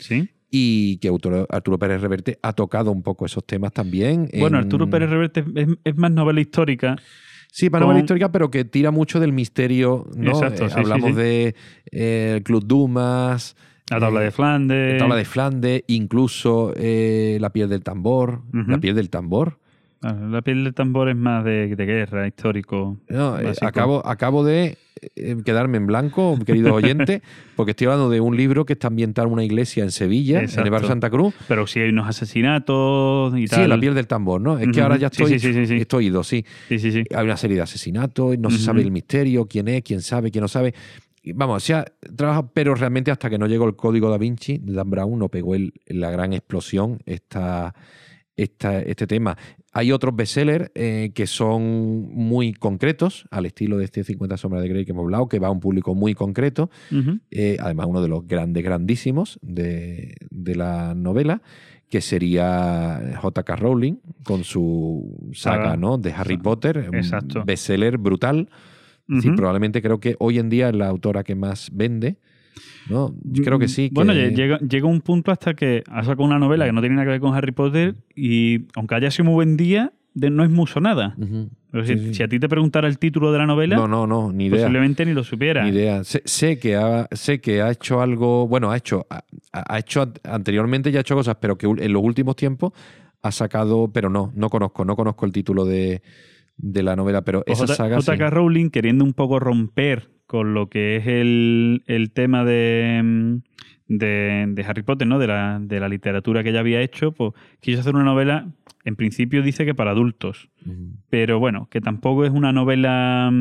y que Arturo, Arturo Pérez Reverte ha tocado un poco esos temas también. Bueno, en... Arturo Pérez Reverte es, es más novela histórica. Sí, para con... novela histórica, pero que tira mucho del misterio, ¿no? Exacto, Eh, sí, hablamos sí, sí. de eh, el Club Dumas, La tabla eh, de Flandes. La tabla de Flandes, incluso eh, La piel del tambor. Uh-huh. La piel del tambor. La piel del tambor es más de, de guerra, histórico. No, eh, acabo, acabo de eh, quedarme en blanco, queridos oyentes, porque estoy hablando de un libro que está ambientado en una iglesia en Sevilla, Exacto. en el barrio Santa Cruz. Pero sí hay unos asesinatos y tal. Sí, La piel del tambor, ¿no? Es uh-huh. que ahora ya estoy, sí, sí, sí, sí. estoy ido, sí. Sí, sí, sí. Hay una serie de asesinatos, no uh-huh. se sabe el misterio, quién es, quién sabe, quién no sabe. Vamos, se ha trabajado, pero realmente hasta que no llegó el Código Da Vinci de Dan Brown no pegó el, la gran explosión esta, esta, este tema. Hay otros bestsellers eh, que son muy concretos, al estilo de este cincuenta sombras de Grey que hemos hablado, que va a un público muy concreto. Uh-huh. Eh, además, uno de los grandes, grandísimos de, de la novela, que sería J K Rowling, con su saga, ah, ¿no? de Harry ah, Potter, exacto. un bestseller brutal. Uh-huh. Sí, probablemente creo que hoy en día es la autora que más vende. ¿No? Creo que sí. Que... Bueno, llega, llega un punto hasta que ha sacado una novela que no tiene nada que ver con Harry Potter y, aunque haya sido muy buen día, de, no es mucho nada. Uh-huh. Pero si, sí, sí. si a ti te preguntara el título de la novela, no, no, no, ni idea. Posiblemente ni lo supiera. Ni idea. Sé, sé, que ha, sé que ha hecho algo, bueno, ha hecho, ha, ha hecho anteriormente ya ha hecho cosas, pero que en los últimos tiempos ha sacado, pero no, no conozco, no conozco el título de, de la novela, pero pues esa saga J K sí. Rowling, queriendo un poco romper con lo que es el, el tema de, de, de Harry Potter, ¿no? De la, de la literatura que ella había hecho, pues quiso hacer una novela, en principio dice que para adultos, uh-huh. pero bueno, que tampoco es una novela...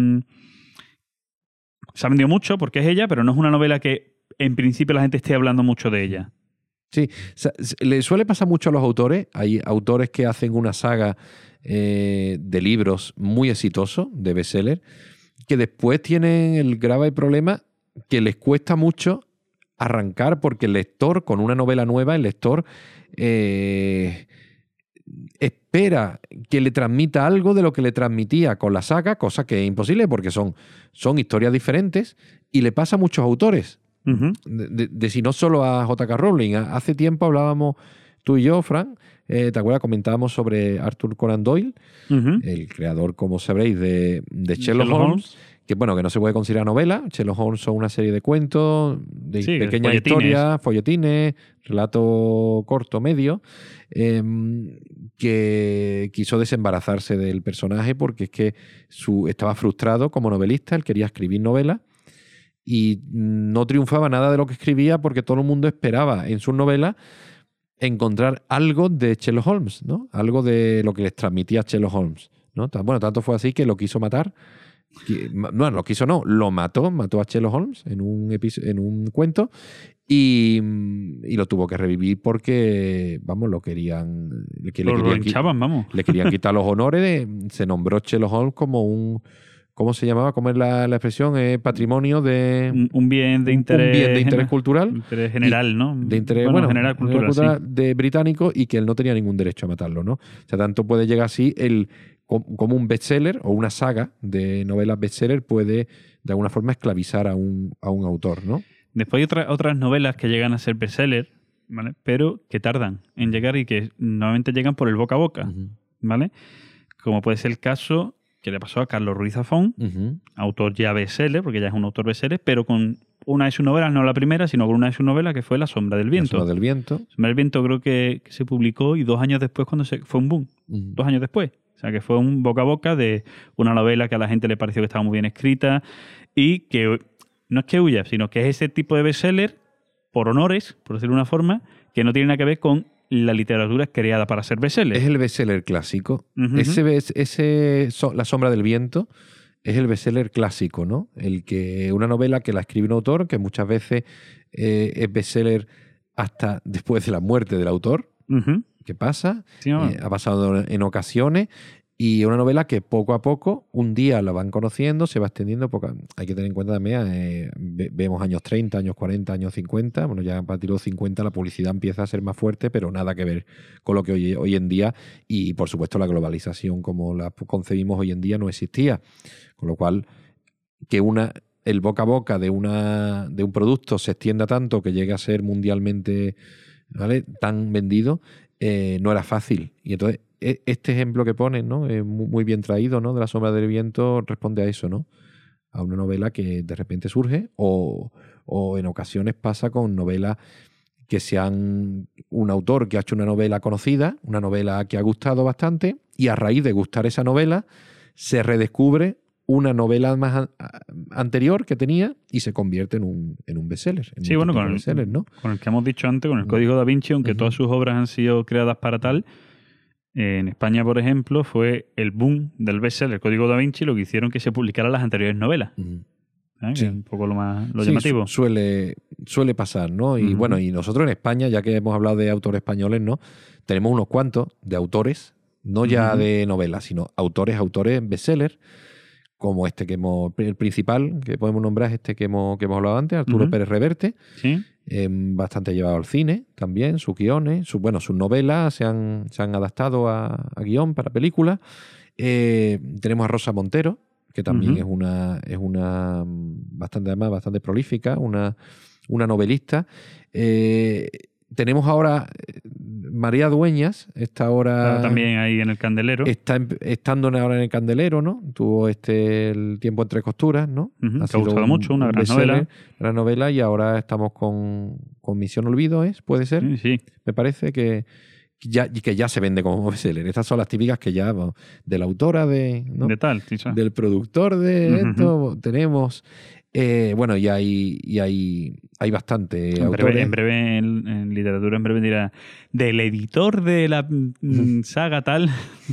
Se ha vendido mucho porque es ella, pero no es una novela que en principio la gente esté hablando mucho de ella. Sí, le suele pasar mucho a los autores. Hay autores que hacen una saga eh, de libros muy exitosos, de bestseller, que después tienen el grave problema que les cuesta mucho arrancar porque el lector, con una novela nueva, el lector eh, espera que le transmita algo de lo que le transmitía con la saga, cosa que es imposible porque son, son historias diferentes, y le pasa a muchos autores. Uh-huh. De, de, de si no solo a J K Rowling. Hace tiempo hablábamos tú y yo, Fran, eh, ¿te acuerdas? Comentábamos sobre Arthur Conan Doyle, uh-huh. el creador, como sabréis, de, de Sherlock, Sherlock Holmes, Holmes, que bueno, que no se puede considerar novela. Sherlock Holmes son una serie de cuentos, de sí, pequeñas historias, folletines, relato corto, medio, eh, que quiso desembarazarse del personaje porque es que su, estaba frustrado como novelista, él quería escribir novelas, y no triunfaba nada de lo que escribía porque todo el mundo esperaba en sus novelas encontrar algo de Sherlock Holmes, ¿no? Algo de lo que les transmitía Sherlock Holmes, ¿no? Bueno, tanto fue así que lo quiso matar. No, lo quiso no, lo mató, mató a Sherlock Holmes en un, episodio, en un cuento y, y lo tuvo que revivir porque, vamos, lo querían... Que lo, le, querían lo hinchaban, vamos. le querían quitar los honores. De, se nombró Sherlock Holmes como un... ¿Cómo se llamaba? ¿Cómo es la, la expresión? Eh, patrimonio de... Un, un bien de interés... Un bien de interés cultural. Interés general, ¿no? De interés, bueno, bueno, general cultural, cultural sí. de británico, y que él no tenía ningún derecho a matarlo, ¿no? O sea, tanto puede llegar así el... como un bestseller o una saga de novelas bestseller puede de alguna forma esclavizar a un, a un autor, ¿no? Después hay otra, otras novelas que llegan a ser bestseller, ¿vale? Pero que tardan en llegar y que normalmente llegan por el boca a boca, uh-huh. ¿vale? Como puede ser el caso que le pasó a Carlos Ruiz Zafón, uh-huh. autor ya bestseller, porque ya es un autor bestseller, pero con una de sus novelas, no la primera, sino con una de sus novelas que fue La sombra del viento. La sombra del viento. La sombra del viento creo que, que se publicó y dos años después cuando se, fue un boom. Uh-huh. Dos años después. O sea, que fue un boca a boca de una novela que a la gente le pareció que estaba muy bien escrita y que no es que huya, sino que es ese tipo de bestseller por honores, por decirlo de una forma, que no tiene nada que ver con la literatura creada para ser bestseller. Es el bestseller clásico. Uh-huh. Ese, ese so, La sombra del viento es el bestseller clásico, ¿no? El que una novela que la escribe un autor, que muchas veces eh, es bestseller hasta después de la muerte del autor. Uh-huh. ¿Qué pasa? Sí, no. eh, ha pasado en ocasiones, y una novela que poco a poco, un día la van conociendo, se va extendiendo. Poco, hay que tener en cuenta también, eh, vemos años treinta, años cuarenta, años cincuenta. Bueno, ya a partir de los cincuenta la publicidad empieza a ser más fuerte, pero nada que ver con lo que hoy, hoy en día, y por supuesto la globalización como la concebimos hoy en día no existía. Con lo cual, que una el boca a boca de, una, de un producto se extienda tanto que llegue a ser mundialmente ¿vale? Tan vendido, eh, no era fácil. Y entonces, e- este ejemplo que pones, ¿no? Es mu- muy bien traído, ¿no? De La sombra del viento responde a eso, ¿no? A una novela que de repente surge o, o en ocasiones pasa con novelas que sean un autor que ha hecho una novela conocida, una novela que ha gustado bastante, y a raíz de gustar esa novela se redescubre una novela más an- a- anterior que tenía y se convierte en un, en un bestseller. En Sí, un bueno, típico con el, bestseller, ¿no? con el que hemos dicho antes, con el Mm. Código Da Vinci, aunque Ujú. todas sus obras han sido creadas para tal, eh, en España, por ejemplo, fue el boom del bestseller, el Código Da Vinci, lo que hicieron que se publicaran las anteriores novelas. Ujú. ¿eh? Que Sí. es un poco lo más lo Sí, llamativo. su- suele, suele pasar, ¿no? Y Ujú. bueno, y nosotros en España, ya que hemos hablado de autores españoles, ¿no? Tenemos unos cuantos de autores, no ya Ujú. de novelas, sino autores, autores bestsellers, como este que hemos, el principal que podemos nombrar es este que hemos, que hemos hablado antes, Arturo Ujú. Pérez Reverte, Sí. eh, bastante llevado al cine también, sus guiones, sus, bueno, sus novelas se han, se han adaptado a, a guión para películas. Eh, tenemos a Rosa Montero, que también Ujú. es una, es una mm, bastante, además, bastante prolífica, una, una novelista. Eh, tenemos ahora eh, María Dueñas, está ahora Está también ahí en el candelero. está em- estando ahora en el Candelero, ¿no? Tuvo este El tiempo entre costuras, ¿no? Ujú, que ha sido gustado un- mucho, una un gran bestseller, novela. gran novela, y ahora estamos con, con Misión Olvido, ¿es? ¿Puede ser? Sí, sí. Me parece que ya, y que ya se vende como bestseller. Estas son las típicas que ya, bueno, de la autora, de, ¿no? De tal. sí, sí. del productor de Ujú. esto, tenemos... eh, bueno, y hay, y hay, hay bastante En autores. breve, en breve, en, en literatura, en breve dirá, del editor de la mm, saga tal.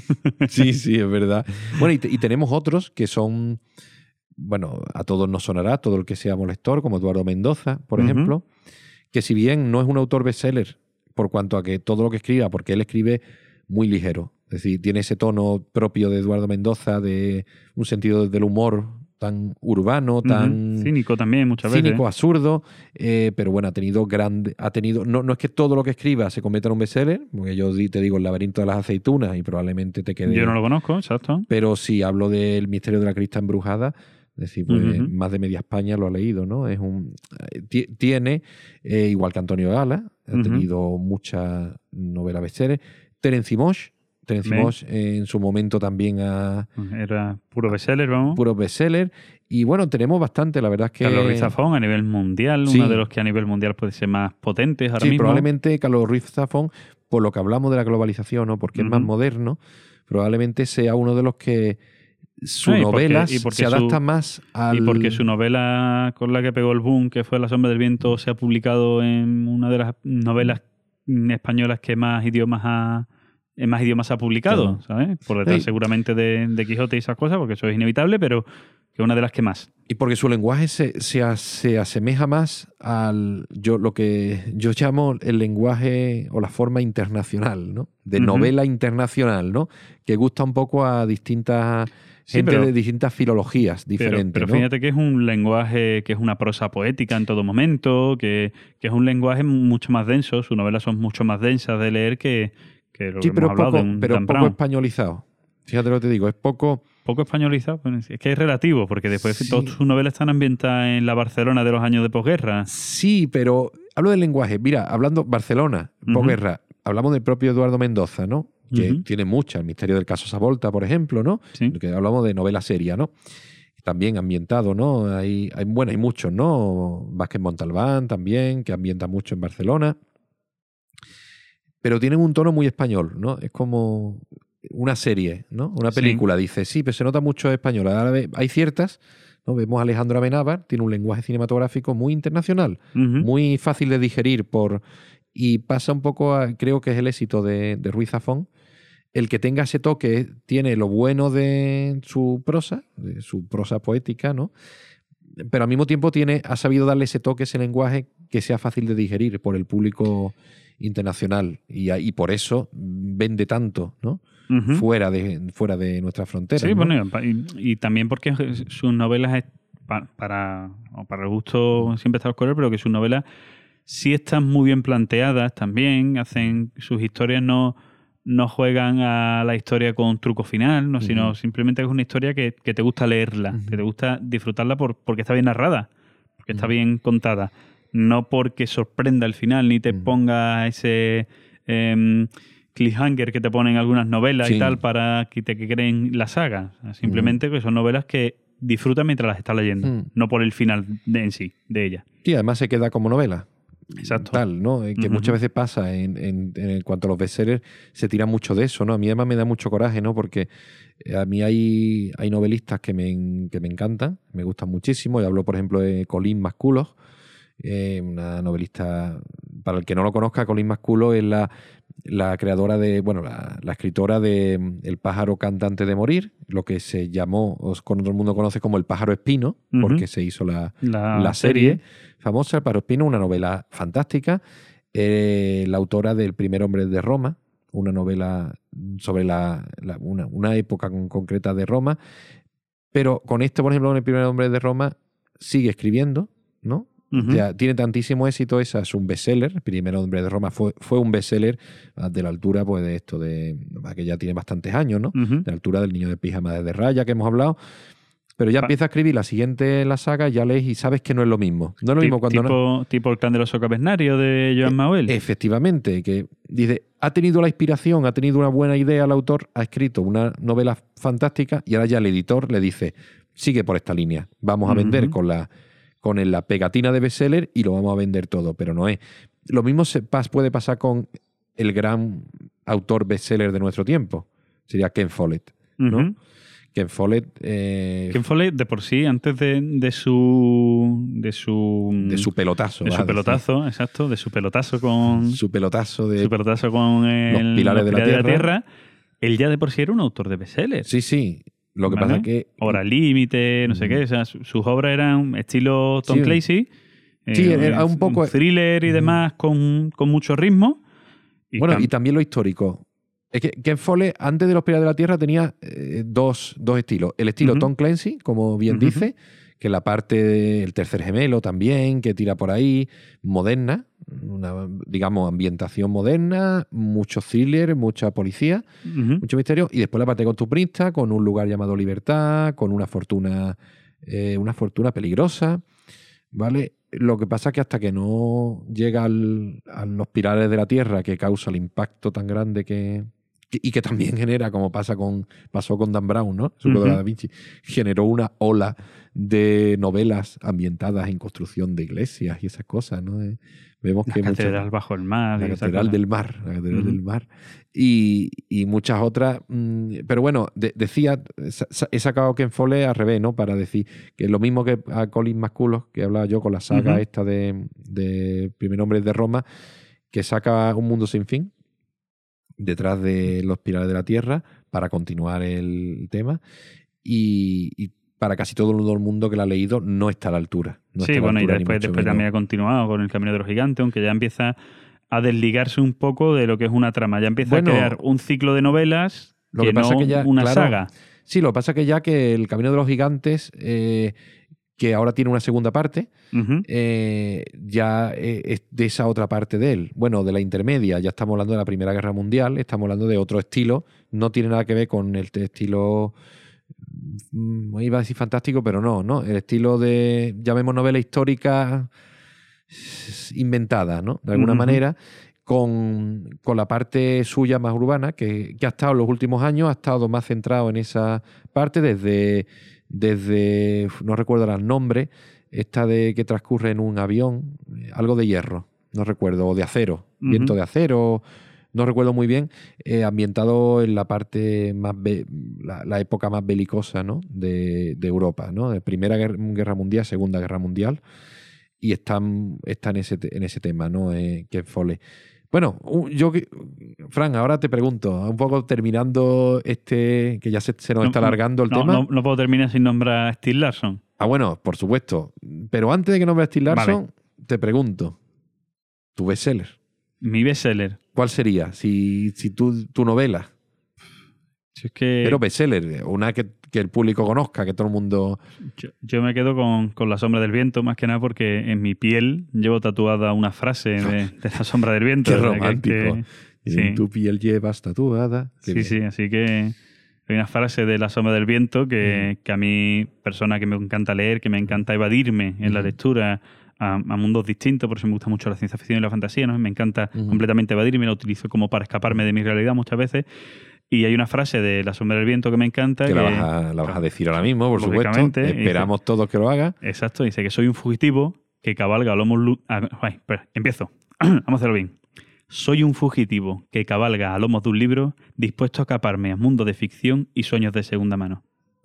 Sí, sí, es verdad. Bueno, y, te- y tenemos otros que son, bueno, a todos nos sonará, todo el que sea lector, como Eduardo Mendoza, por Ujú. ejemplo, que si bien no es un autor bestseller por cuanto a que todo lo que escriba, porque él escribe muy ligero, es decir, tiene ese tono propio de Eduardo Mendoza, de un sentido del humor tan urbano, tan Ujú. Cínico también, muchas cínico, veces. absurdo, eh, pero bueno, ha tenido grande, ha tenido, no, no es que todo lo que escriba se convierta en un bestseller, porque yo di- te digo El laberinto de las aceitunas y probablemente te quede, Yo no lo conozco, exacto. pero si hablo del misterio de la crista embrujada, es decir, pues Ujú. más de media España lo ha leído, ¿no? Es un eh, ti- tiene, eh, igual que Antonio Gala, ha Ujú. tenido muchas novelas bestsellers. Terence Mosh, Terence Bien. Mosh en su momento también ha Era puro bestseller, vamos. puro bestseller. Y bueno, tenemos bastante, la verdad es que... Carlos Ruiz Zafón a nivel mundial, Sí. uno de los que a nivel mundial puede ser más potentes ahora Sí, mismo. probablemente Carlos Ruiz Zafón, por lo que hablamos de la globalización, ¿no? Porque es más Ujú. moderno, probablemente sea uno de los que su No, y porque- novelas y porque se adapta su- más al... Y porque su novela con la que pegó el boom, que fue La sombra del viento, se ha publicado en una de las novelas mm, españolas que más idiomas ha, en más idiomas ha publicado, Claro. ¿sabes? Por detrás Sí. seguramente de, de Quijote y esas cosas, porque eso es inevitable, pero que es una de las que más. Y porque su lenguaje se, se, a- se asemeja más al yo lo que yo llamo el lenguaje o la forma internacional, ¿no? De Ujú. novela internacional, ¿no? Que gusta un poco a distintas Sí, gente pero- de distintas filologías Pero, diferentes, pero ¿no? fíjate que es un lenguaje, que es una prosa poética en todo momento, que, que es un lenguaje mucho más denso, sus novelas son mucho más densas de leer que, que lo Sí, que pero hemos hablado poco, de un pero Dan poco Brown. españolizado. Fíjate lo que te digo, es poco... Poco españolizado, pues, es que es relativo, porque después Sí. todas sus novelas están ambientadas en la Barcelona de los años de posguerra. Sí, pero hablo del lenguaje. Mira, hablando Barcelona, Ujú. posguerra, hablamos del propio Eduardo Mendoza, ¿no? Que Ujú. tiene mucha, el misterio del caso Savolta, por ejemplo, ¿no? Sí. Que hablamos de novela seria, ¿no? También ambientado, ¿no? Hay, hay, bueno, hay muchos, ¿no? Vázquez Montalbán también, que ambienta mucho en Barcelona. Pero tienen un tono muy español, ¿no? Es como una serie, ¿no? Una Sí. película, dice, sí, pero se nota mucho español. Ahora ve- hay ciertas, ¿no? Vemos a Alejandro Amenábar, tiene un lenguaje cinematográfico muy internacional, Ujú. muy fácil de digerir por y pasa un poco a, creo que es el éxito de, de Ruiz Zafón, el que tenga ese toque tiene lo bueno de su prosa, de su prosa poética, ¿no? Pero al mismo tiempo tiene, ha sabido darle ese toque, ese lenguaje que sea fácil de digerir por el público internacional y, y por eso vende tanto, ¿no? Ujú. fuera de fuera de nuestras fronteras. Sí, ¿no? bueno, y, y también porque sus novelas, es pa- para, o para el gusto siempre está oscuro, pero que sus novelas sí están muy bien planteadas también, hacen sus historias no, no juegan a la historia con truco final, no, sino Ujú. simplemente es una historia que, que te gusta leerla, Ujú. que te gusta disfrutarla por, porque está bien narrada, porque está Ujú. bien contada. no porque sorprenda al final ni te Mm. ponga ese eh, cliffhanger que te ponen algunas novelas Sí. y tal para que te que creen la saga. O sea, simplemente que son novelas que disfrutas mientras las estás leyendo, Mm. no por el final de, en sí, de ella. Y además se queda como novela. Exacto. Tal, ¿no? Eh, Que Ujú. muchas veces pasa en, en- en cuanto a los bestsellers, se tira mucho de eso, ¿no? A mí además me da mucho coraje, ¿no? Porque eh, a mí hay, hay novelistas que me, en- que me encantan, me gustan muchísimo. Y hablo, por ejemplo, de Colleen McCullough, eh, una novelista, para el que no lo conozca, Colleen McCullough es la, la creadora de, bueno, la, la escritora de mm, El pájaro cantante de morir, lo que se llamó, o con todo el mundo conoce como El pájaro espino, Ujú. porque se hizo la, La, la serie famosa, El pájaro espino, una novela fantástica, eh, la autora del Primer hombre de Roma, una novela sobre la, la- una, una época con- concreta de Roma, pero con esto, por ejemplo, en El primer hombre de Roma, sigue escribiendo, ¿no? Ujú. O sea, tiene tantísimo éxito, esa es un bestseller. El primer hombre de Roma fue, fue un bestseller ah, de la altura, pues, de esto, de que ya tiene bastantes años, ¿no? Ujú. De la altura del niño de pijama de raya que hemos hablado. Pero ya Pa- empieza a escribir la siguiente en la saga, ya lees y sabes que no es lo mismo. No es lo Ti- mismo cuando no- tipo, tipo El clan del oso cavernario de Joan Eh, Mauel. Efectivamente, que dice, ha tenido la inspiración, ha tenido una buena idea el autor, ha escrito una novela fantástica y ahora ya el editor le dice, sigue por esta línea, vamos a vender Ujú. con la con el- la pegatina de bestseller y lo vamos a vender todo, pero no es. Lo mismo se pas- puede pasar con el gran autor bestseller de nuestro tiempo, sería Ken Follett, ¿no? Ujú. Ken Follett... eh, Ken Follett, de por sí, antes de, de su. de su. de su pelotazo. de vas su a decir. pelotazo, exacto, de su pelotazo con. Su pelotazo de... su pelotazo con el- Los pilares de la tierra. Él ya de por sí era un autor de bestsellers. Sí, sí. Lo que ¿vale? pasa es que... Hora límite, no sé Mm. qué. O sea, su- sus obras eran estilo Tom Sí. Clancy. Sí, era un poco- thriller y Ujú. demás con, con mucho ritmo. Y Bueno, cam- y también lo histórico. Es que Ken Follett, antes de Los Piratas de la Tierra, tenía eh, dos, dos estilos. El estilo Ujú. Tom Clancy, como bien Ujú. dice, que la parte del tercer gemelo también, que tira por ahí, moderna, una, digamos, ambientación moderna, mucho thriller, mucha policía, Ujú. mucho misterio. Y después la parte costumbrista, con un lugar llamado Libertad, con una fortuna, eh, una fortuna peligrosa, ¿vale? Lo que pasa es que hasta que no llega al- a los pilares de la Tierra, que causa el impacto tan grande que, que- y que también genera, como pasa con, pasó con Dan Brown, ¿no? Su Código Ujú. Da Vinci, generó una ola de novelas ambientadas en construcción de iglesias y esas cosas, ¿no? Eh, vemos La que muchas- catedral bajo el mar. la y esas Catedral cosas. del Mar, la Catedral Ujú. del Mar. Y, y muchas otras. mm, Pero bueno, de- decía, sa- sa- he sacado Ken Follett al revés, ¿no? Para decir que lo mismo que a Colin McCullough, que hablaba yo con la saga Ujú. esta de, de Primer Hombre de Roma, que saca Un Mundo Sin Fin detrás de Los Pilares de la Tierra para continuar el tema. Y, y para casi todo el mundo que la ha leído no está a la altura. No está Sí, a la bueno, y altura, ni después, mucho después menos. también ha continuado con El Camino de los Gigantes, aunque ya empieza a desligarse un poco de lo que es una trama. Ya empieza Bueno, a crear un ciclo de novelas lo que, que pasa no que ya, una claro, saga. Sí, lo que pasa es que ya que El Camino de los Gigantes, eh, que ahora tiene una segunda parte, Ujú. eh, ya eh, es de esa otra parte de él. Bueno, de la intermedia, ya estamos hablando de la Primera Guerra Mundial, estamos hablando de otro estilo, no tiene nada que ver con el estilo, mm, iba a decir fantástico, pero no, ¿no? El estilo de, llamemos novela histórica inventada, ¿no? De alguna Ujú. manera. Con, con la parte suya más urbana, que, que ha estado en los últimos años, ha estado más centrado en esa parte desde, desde no recuerdo el nombre, esta de que transcurre en un avión, eh, algo de hierro, no recuerdo, o de acero, Ujú. viento de acero, no recuerdo muy bien, eh, ambientado en la parte más, be- la, la época más belicosa, ¿no? de, de Europa, ¿no? De Primera Guerra, Guerra Mundial, Segunda Guerra Mundial, y está, está en, ese, te- en ese tema, ¿no? Eh, Ken Follett. Bueno, un- yo, que- Fran, ahora te pregunto, un poco terminando este, que ya se, se nos No, está alargando el no, tema. No, no puedo terminar sin nombrar a Steve Larson. Ah, bueno, por supuesto. Pero antes de que nombres a Steve Larson, te pregunto, tu bestseller, Mi bestseller. ¿cuál sería? Si, si tu, tu novela, Si es que pero bestseller, una que, que el público conozca, que todo el mundo... yo, yo me quedo con, con La Sombra del Viento, más que nada porque en mi piel llevo tatuada una frase de, de La Sombra del Viento. Qué O sea, que- romántico. que- En sí. tu piel llevas tatuada. Qué Sí, bien. sí, así que hay una frase de La Sombra del Viento que, que a mí, persona que me encanta leer, que me encanta evadirme en la Ujú. lectura a, a mundos distintos, por eso me gusta mucho la ciencia ficción y la fantasía, ¿no? Me encanta Ujú. completamente evadir y me la utilizo como para escaparme de mi realidad muchas veces. Y hay una frase de La sombra del viento que me encanta. Que la que- vas a, la vas a decir ahora mismo, por supuesto. Lógicamente, y Esperamos todos que lo haga. Exacto, dice que soy un fugitivo que cabalga a lomos... lu- ah, ay, espera, empiezo. Vamos a hacerlo bien. Soy un fugitivo que cabalga a lomos de un libro dispuesto a escaparme a mundos de ficción y sueños de segunda mano.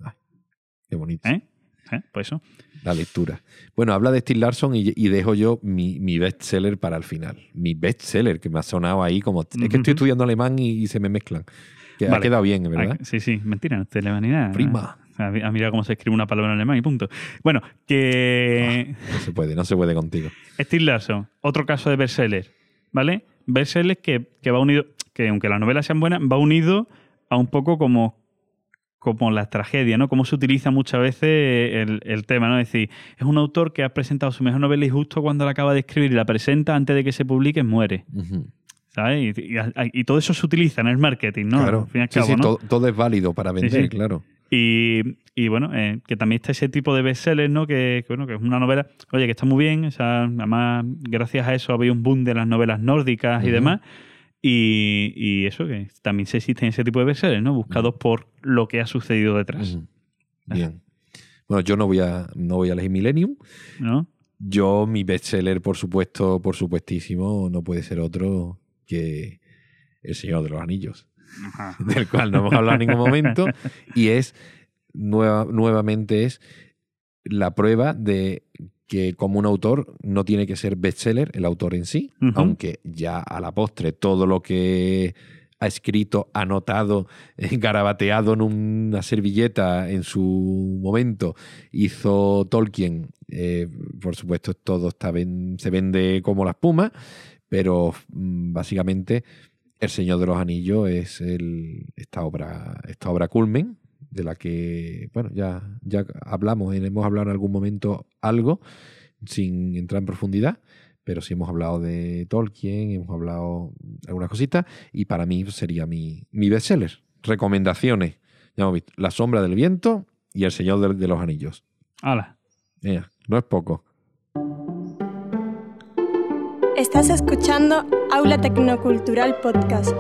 Qué bonito. ¿Eh? ¿Eh? Pues eso. La lectura. Bueno, habla de Stieg Larsson y, y dejo yo mi, mi bestseller para el final. Mi bestseller, que me ha sonado ahí como... Es que estoy Ujú. estudiando alemán y, y se me mezclan. Que ha Vale. quedado bien, ¿verdad? Ah, sí, sí, mentira, no te alemán ni nada. Prima. Ah, ah, mira cómo se escribe una palabra en alemán y punto. Bueno, que... No se puede, no se puede contigo. Stieg Larsson, otro caso de bestseller, ¿vale? Bestseller que, que va unido, que aunque las novelas sean buenas, va unido a un poco como, como la tragedia, ¿no? Cómo se utiliza muchas veces el, el tema, ¿no? Es decir, es un autor que ha presentado su mejor novela y justo cuando la acaba de escribir y la presenta antes de que se publique, muere, Ujú. ¿sabes? Y, y- y todo eso se utiliza en el marketing, ¿no? Claro. Al fin y al Sí, cabo, sí, ¿no? todo, todo es válido para vender, sí. claro. Y, y bueno, eh, que también está ese tipo de bestsellers, ¿no? Que, que, bueno, que es una novela, oye, que está muy bien. O sea, además, gracias a eso había un boom de las novelas nórdicas y Ujú. demás. Y, y eso, que también se existen ese tipo de bestsellers, ¿no? Buscados por lo que ha sucedido detrás, Ujú. Bien. Bueno, yo no voy a, no voy a elegir Millennium. ¿no? Yo, mi bestseller, por supuesto, por supuestísimo, no puede ser otro que El Señor de los Anillos, Ajá. del cual no hemos hablado en ningún momento, y es, nueva, nuevamente es la prueba de que como un autor no tiene que ser bestseller el autor en sí, Ujú. aunque ya a la postre todo lo que ha escrito, anotado, eh, garabateado en una servilleta en su momento, hizo Tolkien, eh, por supuesto todo está ven- se vende como la espuma, pero mm, básicamente El Señor de los Anillos es el, esta obra esta obra culmen, de la que, bueno, ya, ya hablamos, hemos hablado en algún momento algo, sin entrar en profundidad, pero sí hemos hablado de Tolkien, hemos hablado de algunas cositas, y para mí sería mi, mi bestseller. Recomendaciones. Ya hemos visto La sombra del viento y El Señor de, de los Anillos. Hala. Mira, no es poco. Estás escuchando Aula Tecnocultural Podcast.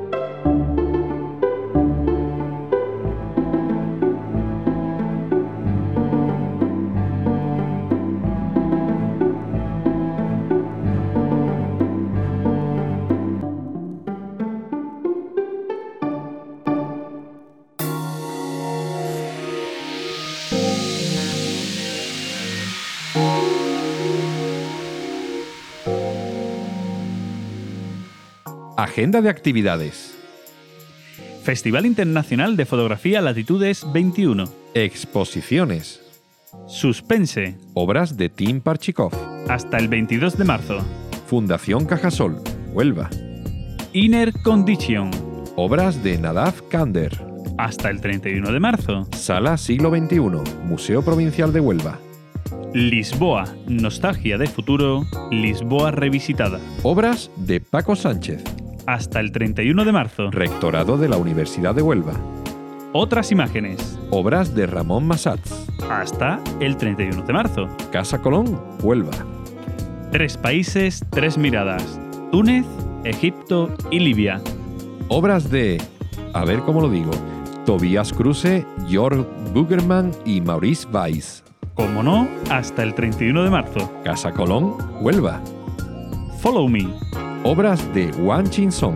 Agenda de actividades. Festival Internacional de Fotografía Latitudes veintiuno. Exposiciones. Suspense. Obras de Tim Parchikov. Hasta el veintidós de marzo. Fundación Cajasol, Huelva. Inner Condition. Obras de Nadav Kander. Hasta el treinta y uno de marzo. Sala Siglo veintiuno, Museo Provincial de Huelva. Lisboa, nostalgia de futuro, Lisboa revisitada. Obras de Paco Sánchez, Hasta el treinta y uno de marzo. Rectorado de la Universidad de Huelva. Otras imágenes. Obras de Ramón Massats, Hasta el treinta y uno de marzo. Casa Colón, Huelva. Tres países, tres miradas. Túnez, Egipto y Libia. Obras de, a ver cómo lo digo, Tobias Kruse, Jörg Bugerman y Maurice Weiss. Como no, hasta el treinta y uno de marzo. Casa Colón, Huelva. Follow Me. Obras de Wang Chin-song.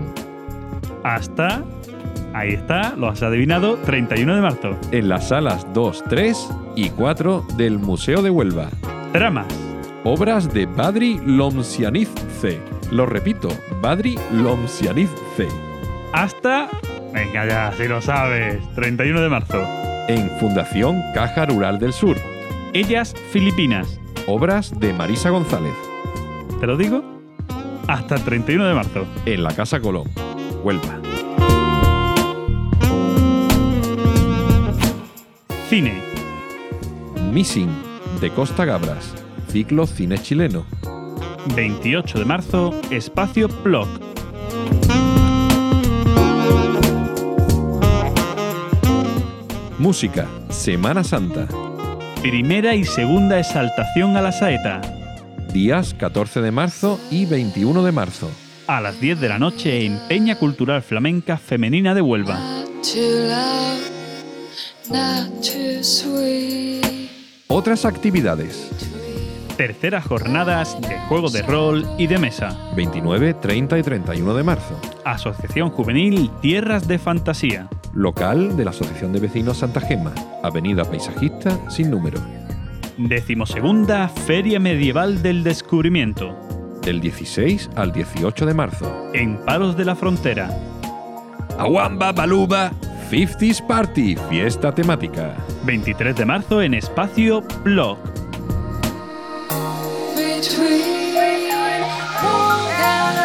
Hasta, ahí está, lo has adivinado, treinta y uno de marzo. En las salas dos, tres y cuatro del Museo de Huelva. Dramas. Obras de Badri Lomsianidze. Lo repito, Badri Lomsianidze. Hasta, venga ya, si lo sabes, treinta y uno de marzo. En Fundación Caja Rural del Sur. Ellas Filipinas. Obras de Marisa González. ¿Te lo digo? Hasta el treinta y uno de marzo. En la Casa Colón, Huelva. Cine. Missing, de Costa Gabras. Ciclo Cine Chileno. veintiocho de marzo, Espacio Blog. Música, Semana Santa. Primera y segunda exaltación a la saeta. días catorce de marzo y veintiuno de marzo. A las diez de la noche en Peña Cultural Flamenca Femenina de Huelva. Not too loud, not too sweet. Otras actividades. Terceras jornadas de juego de rol y de mesa. veintinueve, treinta y treinta y uno de marzo. Asociación Juvenil Tierras de Fantasía. Local de la Asociación de Vecinos Santa Gema. Avenida Paisajista sin número. Decimosegunda Feria Medieval del Descubrimiento. Del dieciséis al dieciocho de marzo. En Palos de la Frontera. Awamba Baluba cincuentas Party, fiesta temática. veintitrés de marzo en Espacio Blog. Between wrong and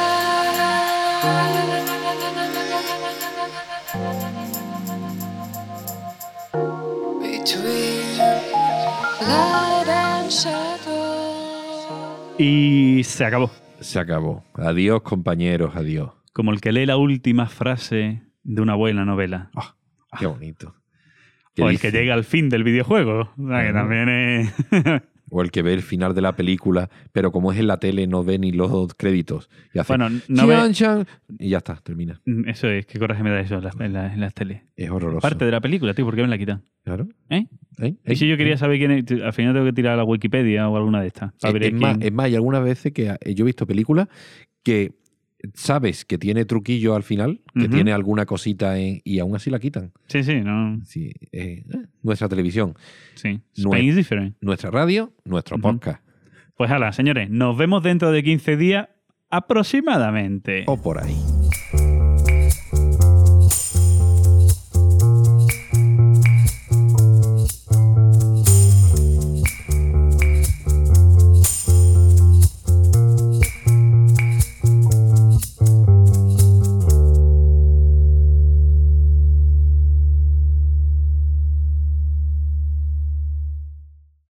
right. Between light and shadow. Y se acabó. Se acabó. Adiós, compañeros, adiós. Como el que lee la última frase de una buena novela. Ah, qué bonito. ¿Qué O el dice? que llega al fin del videojuego. O sea, que Ah. también es... O el que ve el final de la película, pero como es en la tele no ve ni los créditos. Y hace Bueno, no ve- chan, chan, y ya está, termina. Eso es, qué coraje me da eso en las, en las, en las teles. Es horroroso. Parte de la película, tío, ¿por qué me la quitan? Claro. ¿Eh? ¿Eh? Y ¿Eh? si yo quería ¿Eh? saber quién es, al final tengo que tirar a la Wikipedia o alguna de estas. Para ver es, quién- más, es más, hay algunas veces que eh, yo he visto películas que sabes que tiene truquillo al final, que Ujú. tiene alguna cosita en- y aún así la quitan. Sí, sí, no. Sí, eh, eh, nuestra televisión, Sí. No Spain es- is different. nuestra radio, nuestro Ujú. podcast. Pues hala, señores, nos vemos dentro de quince días aproximadamente. O por ahí.